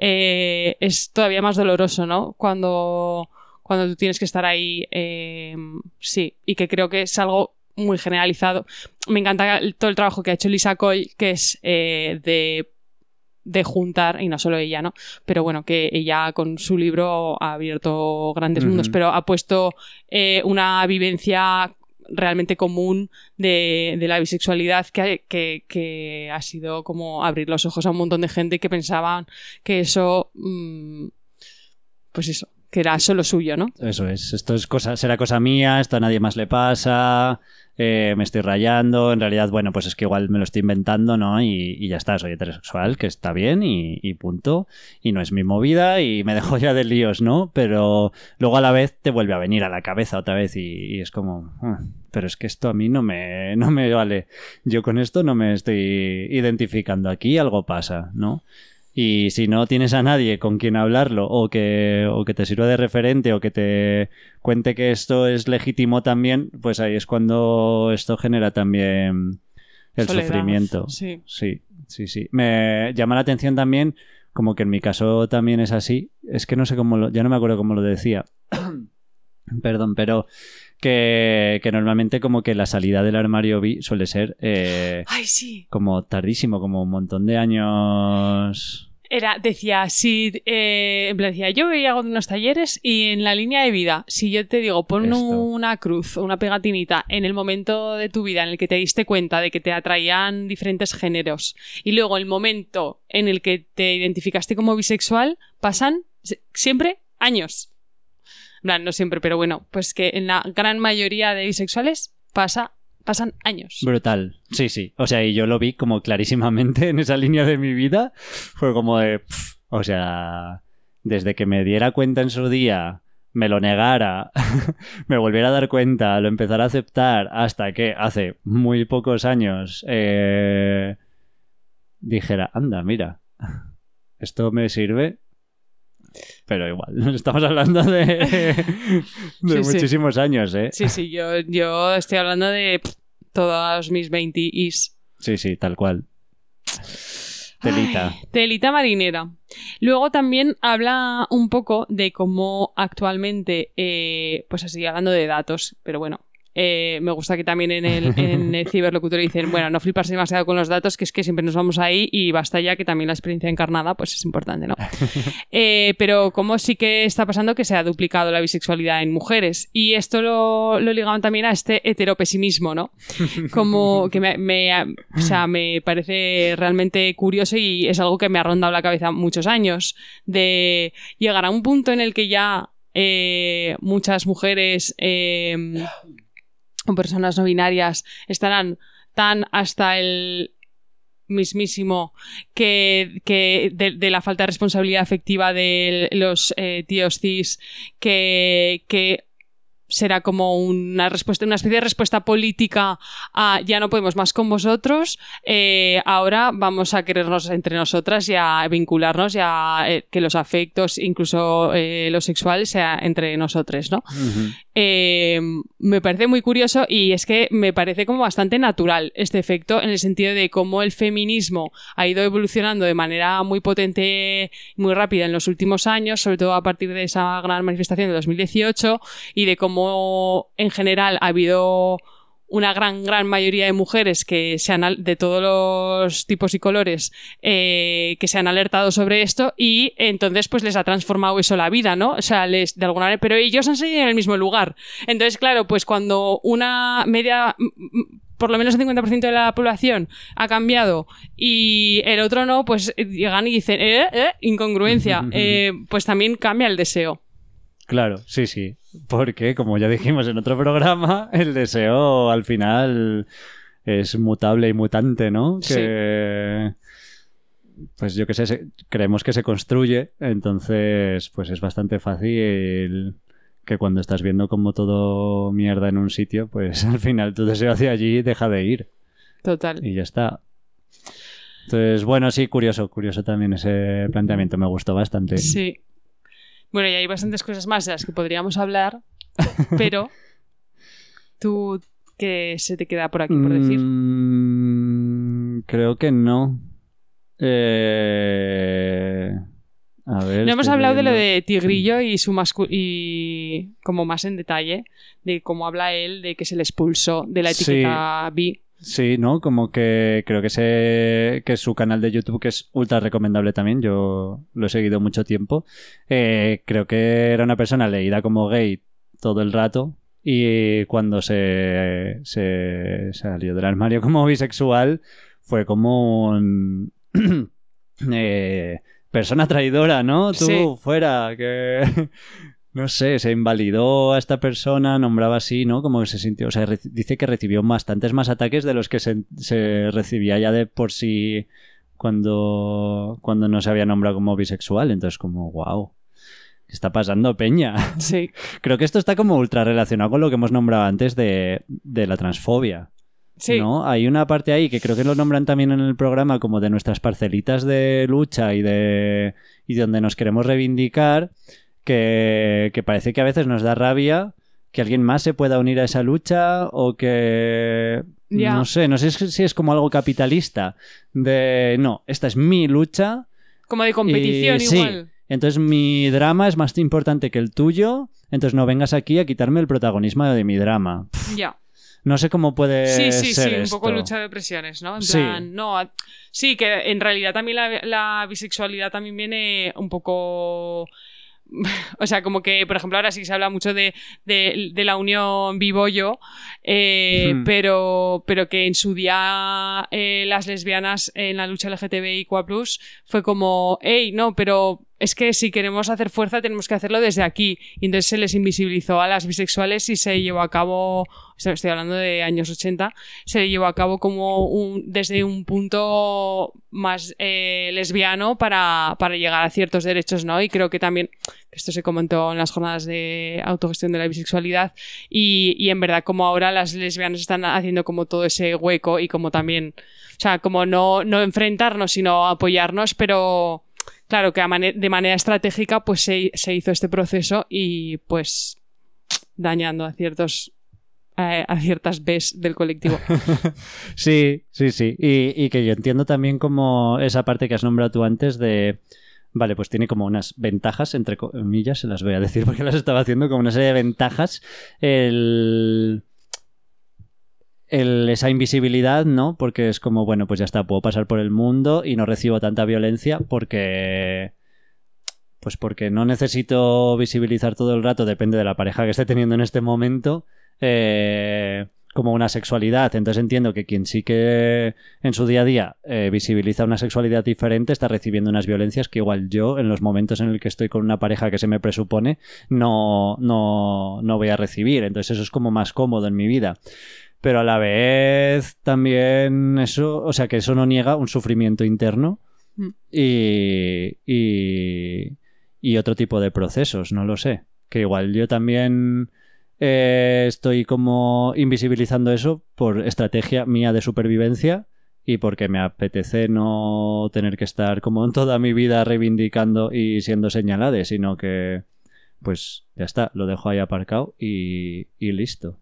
es todavía más doloroso, ¿no? Cuando tú tienes que estar ahí, sí, y que creo que es algo muy generalizado. Me encanta todo el trabajo que ha hecho Lisa Coll, que es de juntar, y no solo ella, ¿no? Pero bueno, que ella con su libro ha abierto grandes mundos, pero ha puesto una vivencia realmente común de la bisexualidad que ha sido como abrir los ojos a un montón de gente que pensaban que eso, pues eso, que era solo suyo, ¿no? Eso es, esto es será cosa mía, esto a nadie más le pasa, me estoy rayando, en realidad, bueno, pues es que igual me lo estoy inventando, ¿no? Y ya está, soy heterosexual, que está bien y punto, y no es mi movida y me dejo ya de líos, ¿no? Pero luego a la vez te vuelve a venir a la cabeza otra vez y es como, pero es que esto a mí no me vale, yo con esto no me estoy identificando, aquí algo pasa, ¿no? Y si no tienes a nadie con quien hablarlo o que te sirva de referente o que te cuente que esto es legítimo también, pues ahí es cuando esto genera también el soledad, sufrimiento. Sí. Sí. Me llama la atención también, como que en mi caso también es así, es que no sé ya no me acuerdo cómo lo decía. Perdón, pero que normalmente como que la salida del armario bi suele ser ¡ay, sí! Como tardísimo, como un montón de años. Decía, yo hago unos talleres y en la línea de vida, si yo te digo, pon una cruz o una pegatinita en el momento de tu vida en el que te diste cuenta de que te atraían diferentes géneros y luego el momento en el que te identificaste como bisexual, pasan siempre años. No siempre, pero bueno, pues que en la gran mayoría de bisexuales pasan años. Brutal, sí. O sea, y yo lo vi como clarísimamente en esa línea de mi vida. Fue como de... o sea, desde que me diera cuenta en su día, me lo negara, me volviera a dar cuenta, lo empezara a aceptar, hasta que hace muy pocos años dijera, anda, mira, esto me sirve... Pero igual, estamos hablando de Sí, sí. muchísimos años, ¿eh? Sí, yo estoy hablando de todos mis 20s. Sí, tal cual. Telita. Ay, telita marinera. Luego también habla un poco de cómo actualmente, pues así, hablando de datos, pero bueno, me gusta que también en el ciberlocutor dicen, bueno, no fliparse demasiado con los datos, que es que siempre nos vamos ahí y basta ya que también la experiencia encarnada pues es importante, ¿no? Pero como sí que está pasando que se ha duplicado la bisexualidad en mujeres y esto lo ligaban también a este heteropesimismo, ¿no? Como que o sea, me parece realmente curioso y es algo que me ha rondado la cabeza muchos años, de llegar a un punto en el que ya muchas mujeres o personas no binarias estarán tan hasta el mismísimo que de la falta de responsabilidad afectiva de los tíos cis que será como una respuesta, una especie de respuesta política a ya no podemos más con vosotros, ahora vamos a querernos entre nosotras y a vincularnos y a que los afectos, incluso lo sexual, sea entre nosotros, ¿no? Ujú. Me parece muy curioso y es que me parece como bastante natural este efecto en el sentido de cómo el feminismo ha ido evolucionando de manera muy potente, muy rápida en los últimos años, sobre todo a partir de esa gran manifestación de 2018 y de cómo en general ha habido una gran mayoría de mujeres que se han, de todos los tipos y colores que se han alertado sobre esto y entonces pues les ha transformado eso la vida, ¿no? O sea, de alguna manera, pero ellos han seguido en el mismo lugar. Entonces, claro, pues cuando una media, por lo menos el 50% de la población ha cambiado y el otro no, pues llegan y dicen, incongruencia, pues también cambia el deseo. Claro, sí. Porque, como ya dijimos en otro programa, el deseo al final es mutable y mutante, ¿no? Sí. Que, pues yo qué sé, creemos que se construye, entonces pues es bastante fácil que cuando estás viendo como todo mierda en un sitio, pues al final tu deseo hacia allí deja de ir. Total. Y ya está. Entonces, bueno, sí, curioso también ese planteamiento, me gustó bastante. Sí. Bueno, y hay bastantes cosas más de las que podríamos hablar, pero ¿tú qué se te queda por aquí por decir? Creo que no. A ver, No hemos estoy hablado de lo leyendo. de Tigrillo y su y como más en detalle, de cómo habla él de que se le expulsó de la etiqueta bi. Sí, ¿no? Como que creo que su canal de YouTube, que es ultra recomendable también, yo lo he seguido mucho tiempo, creo que era una persona leída como gay todo el rato y cuando se salió del armario como bisexual fue como un... persona traidora, ¿no? Tú, Sí. fuera, que... No sé, se invalidó a esta persona, nombraba así, ¿no? Como que se sintió... O sea, dice que recibió bastantes más ataques de los que se recibía ya de por sí cuando no se había nombrado como bisexual. Entonces, como, wow, ¿qué está pasando, peña? Sí. Creo que esto está como ultra relacionado con lo que hemos nombrado antes de la transfobia. Sí. ¿No? Hay una parte ahí que creo que lo nombran también en el programa como de nuestras parcelitas de lucha y donde nos queremos reivindicar, que parece que a veces nos da rabia que alguien más se pueda unir a esa lucha o que... Ya. No sé si es como algo capitalista de no, esta es mi lucha. Como de competición y, sí, igual. entonces mi drama es más importante que el tuyo, entonces no vengas aquí a quitarme el protagonismo de mi drama. Ya. No sé cómo puede Sí, ser un esto. poco lucha de opresiones, ¿no? En Sí. plan, no, sí, que en realidad también la bisexualidad también viene un poco... O sea, como que, por ejemplo, ahora sí se habla mucho de la unión bibollo, pero que en su día las lesbianas en la lucha LGTBIQ+, fue como, hey, no, pero es que si queremos hacer fuerza tenemos que hacerlo desde aquí. Y entonces se les invisibilizó a las bisexuales y se llevó a cabo, estoy hablando de años 80, se llevó a cabo como desde un punto más lesbiano para llegar a ciertos derechos, ¿no? Y creo que también esto se comentó en las jornadas de autogestión de la bisexualidad y en verdad como ahora las lesbianas están haciendo como todo ese hueco y como también, o sea, como no enfrentarnos sino apoyarnos, pero claro, que de manera estratégica pues se hizo este proceso y pues dañando a ciertas Bs del colectivo. Sí. Y que yo entiendo también como esa parte que has nombrado tú antes de... Vale, pues tiene como unas ventajas, entre comillas, se las voy a decir porque las estaba haciendo, como una serie de ventajas. Esa invisibilidad, ¿no? Porque es como, bueno, pues ya está, puedo pasar por el mundo y no recibo tanta violencia porque no necesito visibilizar todo el rato, depende de la pareja que esté teniendo en este momento, como una sexualidad. Entonces entiendo que quien sí que en su día a día visibiliza una sexualidad diferente está recibiendo unas violencias que igual yo, en los momentos en el que estoy con una pareja que se me presupone, no voy a recibir. Entonces eso es como más cómodo en mi vida. Pero a la vez también eso, o sea, que eso no niega un sufrimiento interno y otro tipo de procesos, no lo sé. Que igual yo también estoy como invisibilizando eso por estrategia mía de supervivencia y porque me apetece no tener que estar como en toda mi vida reivindicando y siendo señalada, sino que pues ya está, lo dejo ahí aparcado y listo.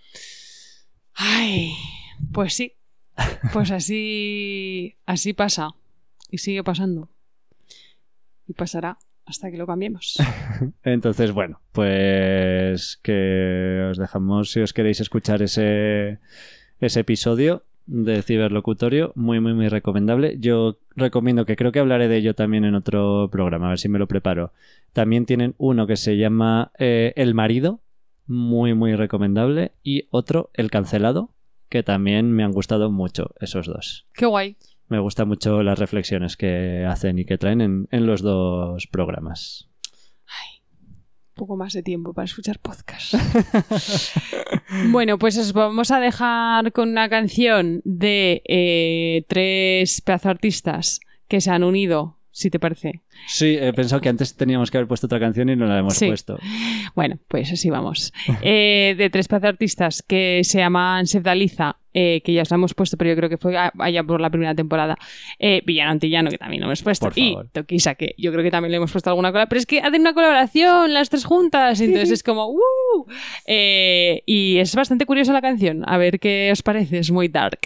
Ay, pues sí. Pues así pasa. Y sigue pasando. Y pasará hasta que lo cambiemos. Entonces, bueno, pues que os dejamos, si os queréis escuchar ese episodio de Ciberlocutorio, muy, muy, muy recomendable. Yo recomiendo, que creo que hablaré de ello también en otro programa, a ver si me lo preparo. También tienen uno que se llama El Marido, muy, muy recomendable, y otro, El Cancelado, que también me han gustado mucho esos dos. ¡Qué guay! Me gustan mucho las reflexiones que hacen y que traen en los dos programas. Ay, un poco más de tiempo para escuchar podcast. Bueno, pues os vamos a dejar con una canción de 3 pedazo artistas que se han unido, si te parece. Sí, he pensado que antes teníamos que haber puesto otra canción y no la hemos puesto. Bueno, pues así vamos. De 3 pedazo artistas que se llaman Sevdaliza, que ya os la hemos puesto, pero yo creo que fue allá por la primera temporada. Villano Antillano, que también lo hemos puesto. Y Toquisa, que yo creo que también le hemos puesto alguna colaboración. Pero es que hacen una colaboración las 3 juntas, entonces es como ¡uh! Y es bastante curiosa la canción. A ver qué os parece, es muy dark.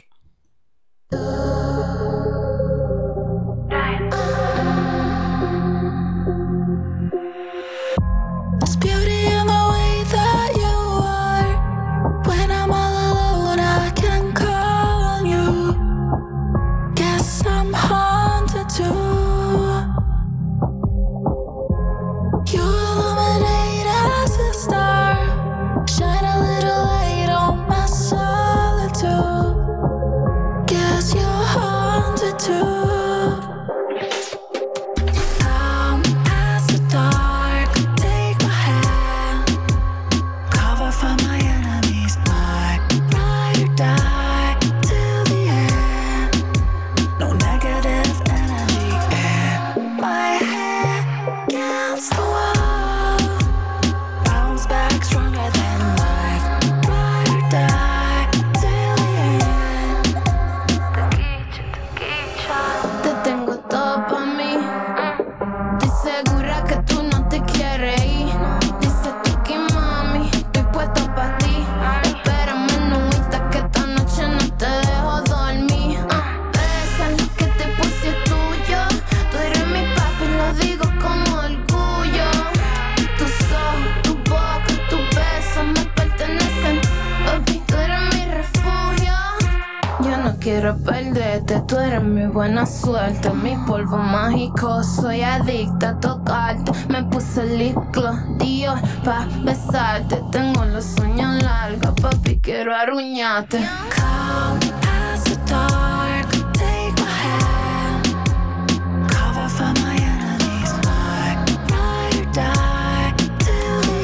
Tú eres mi buena suerte, mi polvo mágico. Soy adicta a tocarte. Me puse lip gloss, Dior, pa' besarte. Tengo los uñas largas, papi, quiero arruñarte. Come as the dark, take my hand. Cover for my enemies, like ride or die till the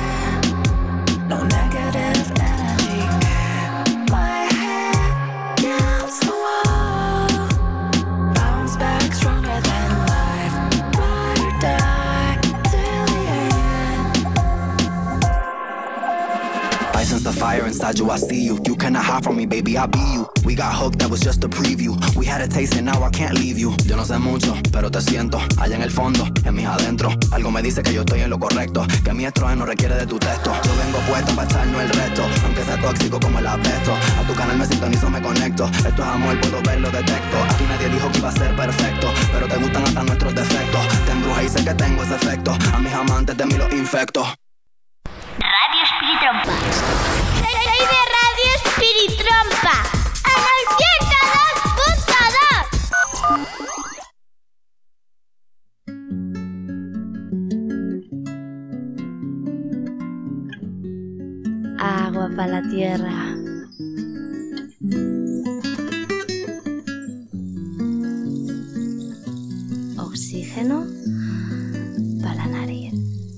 end. No negative energy in my head against the wall. Bounce back stronger than life, ride or die till the end. License the fire. fire inside you, I see you. You cannot hide from me, baby, I be you. We got hooked, that was just a preview. We had a taste and now I can't leave you. Yo no sé mucho, pero te siento allá en el fondo, en mis adentro. Algo me dice que yo estoy en lo correcto, que mi estrógeno requiere de tu texto. Yo vengo puesto para echarnos el resto, aunque sea tóxico como el asbesto. A tu canal me sintonizo, me conecto. Esto es amor, puedo verlo, detecto. Aquí nadie dijo que iba a ser perfecto, pero te gustan hasta nuestros defectos. Te embruja y sé que tengo ese efecto. A mis amantes de mí los infecto. Radio Espiritrompa. Soy de Radio Espiritrompa. En el 102.2. Agua para la tierra. Oxígeno para la nariz.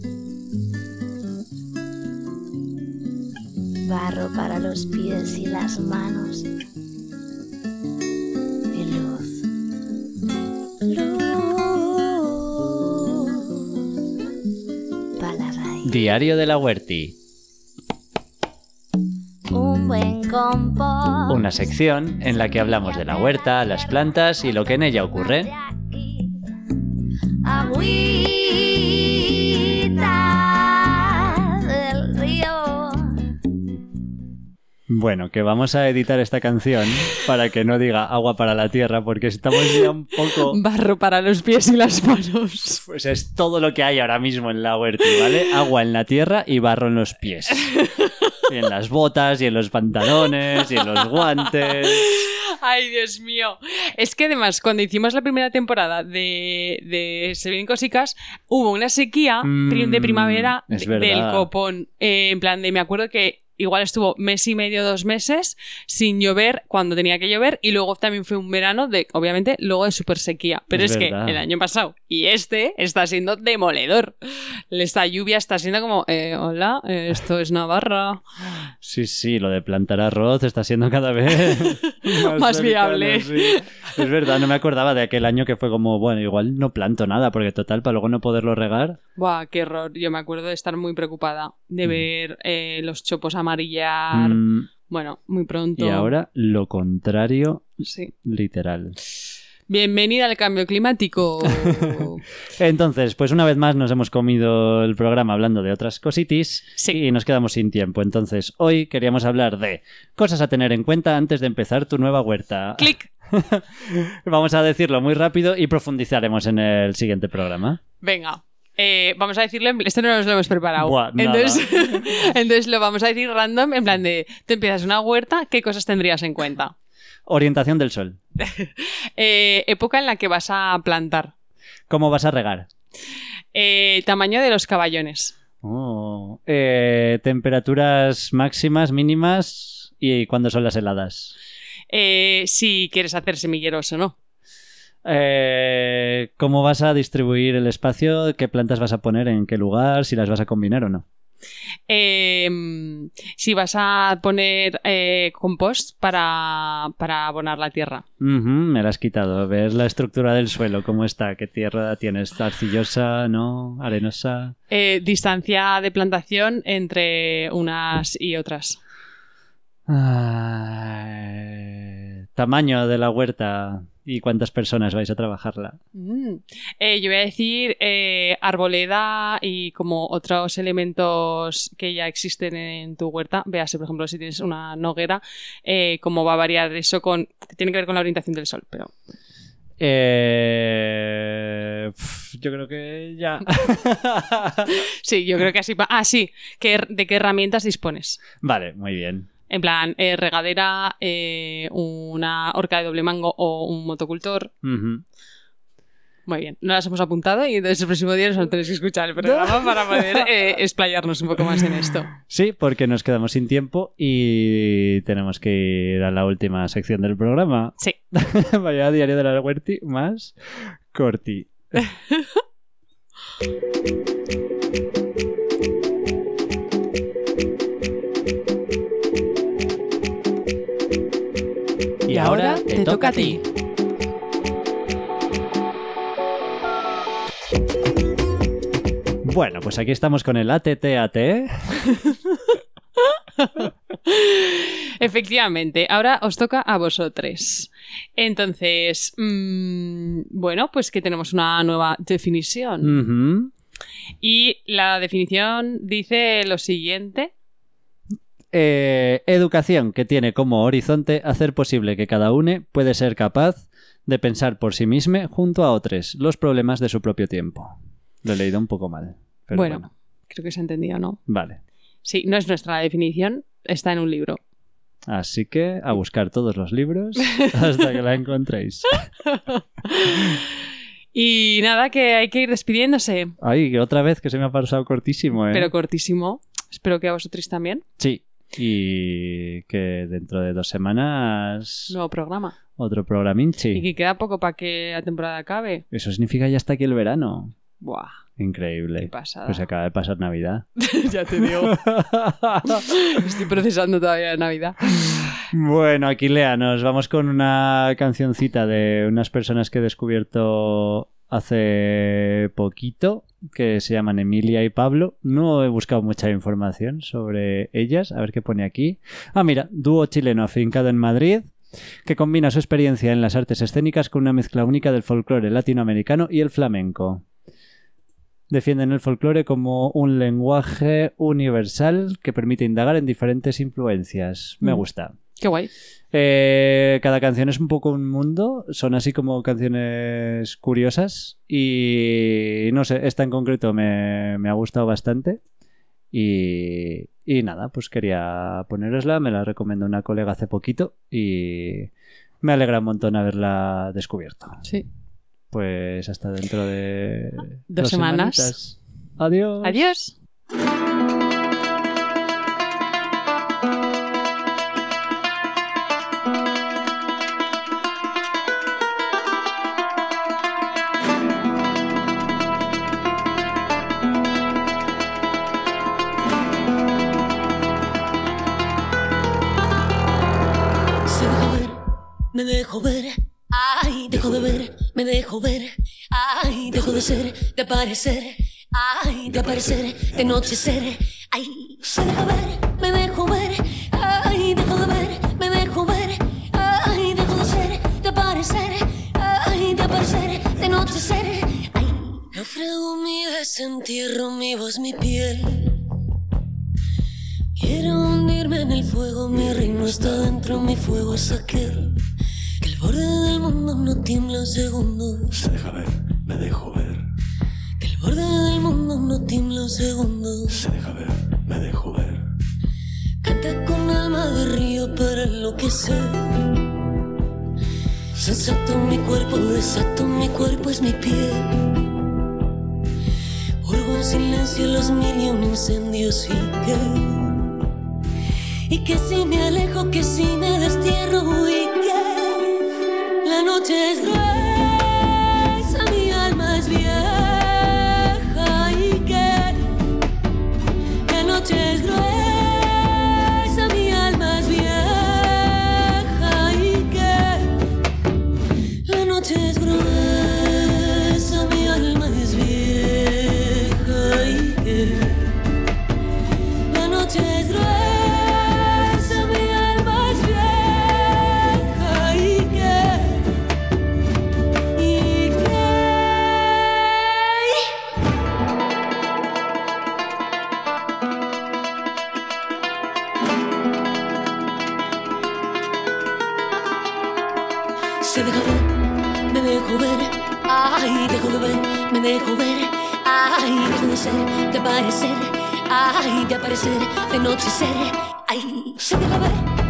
Barro para los pies y las manos. Y luz. Luz para la raíz. Diario de la Huerti. Un buen compost. Una sección en la que hablamos de la huerta, las plantas y lo que en ella ocurre. Agüita del río. Bueno, que vamos a editar esta canción para que no diga agua para la tierra, porque estamos ya un poco... Barro para los pies y las manos. Pues es todo lo que hay ahora mismo en la huerta, ¿vale? Agua en la tierra y barro en los pies. Y en las botas, y en los pantalones, y en los guantes... Ay, Dios mío. Es que además, cuando hicimos la primera temporada de Se vienen cosicas, hubo una sequía de primavera es del verdad. copón. En plan de, me acuerdo que igual estuvo mes y medio, 2 meses sin llover cuando tenía que llover, y luego también fue un verano de, obviamente, luego de super sequía. Pero Es es que verdad. el año pasado y este está siendo demoledor. Esta lluvia está siendo como, hola, esto es Navarra. Sí, sí, lo de plantar arroz está siendo cada vez Más cercano, viable. sí. Es verdad, no me acordaba de aquel año que fue como, bueno, igual no planto nada, porque total, para luego no poderlo regar. Buah, qué horror. Yo me acuerdo de estar muy preocupada de ver los chopos amarillar. Bueno, muy pronto. Y ahora lo contrario, Sí. literal. Bienvenida al cambio climático. Entonces, pues una vez más nos hemos comido el programa hablando de otras cositis Sí. y nos quedamos sin tiempo. Entonces, hoy queríamos hablar de cosas a tener en cuenta antes de empezar tu nueva huerta. Clic. Vamos a decirlo muy rápido y profundizaremos en el siguiente programa. Venga. Vamos a decirlo, esto no nos lo hemos preparado. Buah, nada. Entonces lo vamos a decir random, en plan de, tú empiezas una huerta, ¿qué cosas tendrías en cuenta? Orientación del sol. Época en la que vas a plantar. ¿Cómo vas a regar? Tamaño de los caballones. Oh. Temperaturas máximas, mínimas y cuándo son las heladas. Si quieres hacer semilleros o no. ¿Cómo vas a distribuir el espacio? ¿Qué plantas vas a poner en qué lugar? ¿Si las vas a combinar o no? Si vas a poner compost para abonar la tierra. Me la has quitado. A ver la estructura del suelo, ¿cómo está? ¿Qué tierra tienes? ¿Arcillosa? ¿No? ¿Arenosa? Distancia de plantación entre unas y otras. Tamaño de la huerta y cuántas personas vais a trabajarla. Yo voy a decir arboleda y como otros elementos que ya existen en tu huerta. Véase, por ejemplo, si tienes una noguera, cómo va a variar eso tiene que ver con la orientación del sol, pero... Yo creo que ya. Sí, yo creo que así... sí, ¿de qué herramientas dispones? Vale, muy bien. En plan, regadera, una horca de doble mango o un motocultor. Muy bien, no las hemos apuntado y entonces el próximo día nos tenéis que escuchar el programa para poder explayarnos un poco más en esto. Sí, porque nos quedamos sin tiempo y tenemos que ir a la última sección del programa. Sí. Vaya diario de la Huerti más corti. Y ahora te toca a ti. Bueno, pues aquí estamos con el ATT-AT. Efectivamente, ahora os toca a vosotros. Entonces, bueno, pues que tenemos una nueva definición. Ujú. Y la definición dice lo siguiente. Educación que tiene como horizonte hacer posible que cada uno puede ser capaz de pensar por sí mismo junto a otros los problemas de su propio tiempo. Lo he leído un poco mal. Pero bueno. Creo que se ha entendido, ¿no? Vale. Sí, no es nuestra definición, está en un libro. Así que a buscar todos los libros hasta que la encontréis. Y nada, que hay que ir despidiéndose. Ay, que otra vez que se me ha pasado cortísimo, ¿eh? Pero cortísimo. Espero que a vosotros también. Sí. Y que dentro de 2 semanas... Nuevo programa. Otro programinchi. Y que queda poco para que la temporada acabe. Eso significa ya está aquí el verano. Buah, Increíble. qué pasada. Pues acaba de pasar Navidad. Ya te digo. Estoy procesando todavía la Navidad. Bueno, Aquilea, nos vamos con una cancioncita de unas personas que he descubierto hace poquito, que se llaman Emilia y Pablo. No he buscado mucha información sobre ellas, a ver qué pone aquí. Ah, mira, dúo chileno afincado en Madrid, que combina su experiencia en las artes escénicas con una mezcla única del folclore latinoamericano y el flamenco. Defienden el folclore como un lenguaje universal que permite indagar en diferentes influencias. Me gusta. Qué guay. Cada canción es un poco un mundo, son así como canciones curiosas y no sé, esta en concreto me ha gustado bastante y nada, pues quería ponerosla, me la recomendó una colega hace poquito y me alegra un montón haberla descubierto. Sí. Pues hasta dentro de 2 semanas. semanitas. Adiós. Adiós. Me dejo ver, ay, dejo de ver, me dejo ver, ay, dejo de ser, de aparecer, ay, de aparecer, de anochecer, ay, se deja ver, me dejo ver, ay, dejo de ver, me dejo ver, ay, dejo de ser, de aparecer, ay, de aparecer, de anochecer, ay, naufrago mi desentierro, mi voz, mi piel. Quiero hundirme en el fuego, mi reino está dentro, mi fuego es aquel. Que el borde del mundo no tiembla un segundo. Se deja ver, me dejo ver. Que el borde del mundo no tiembla un segundo. Se deja ver, me dejo ver. Canta con alma de río para enloquecer. Sensato mi cuerpo, desato mi cuerpo, es mi piel. Purgo en silencio los 1001 incendios y que si me alejo, que si me destierro y que la noche es gruesa, mi alma es vieja y que la noche es gruesa, mi alma es vieja y que la noche es gruesa, mi alma es vieja y que la noche es gruesa. Se deja ver, me dejo ver, ay, dejo de ver, me dejo ver, ay, dejo de ser, de parecer, ay, de aparecer, de anochecer, ay, se deja ver.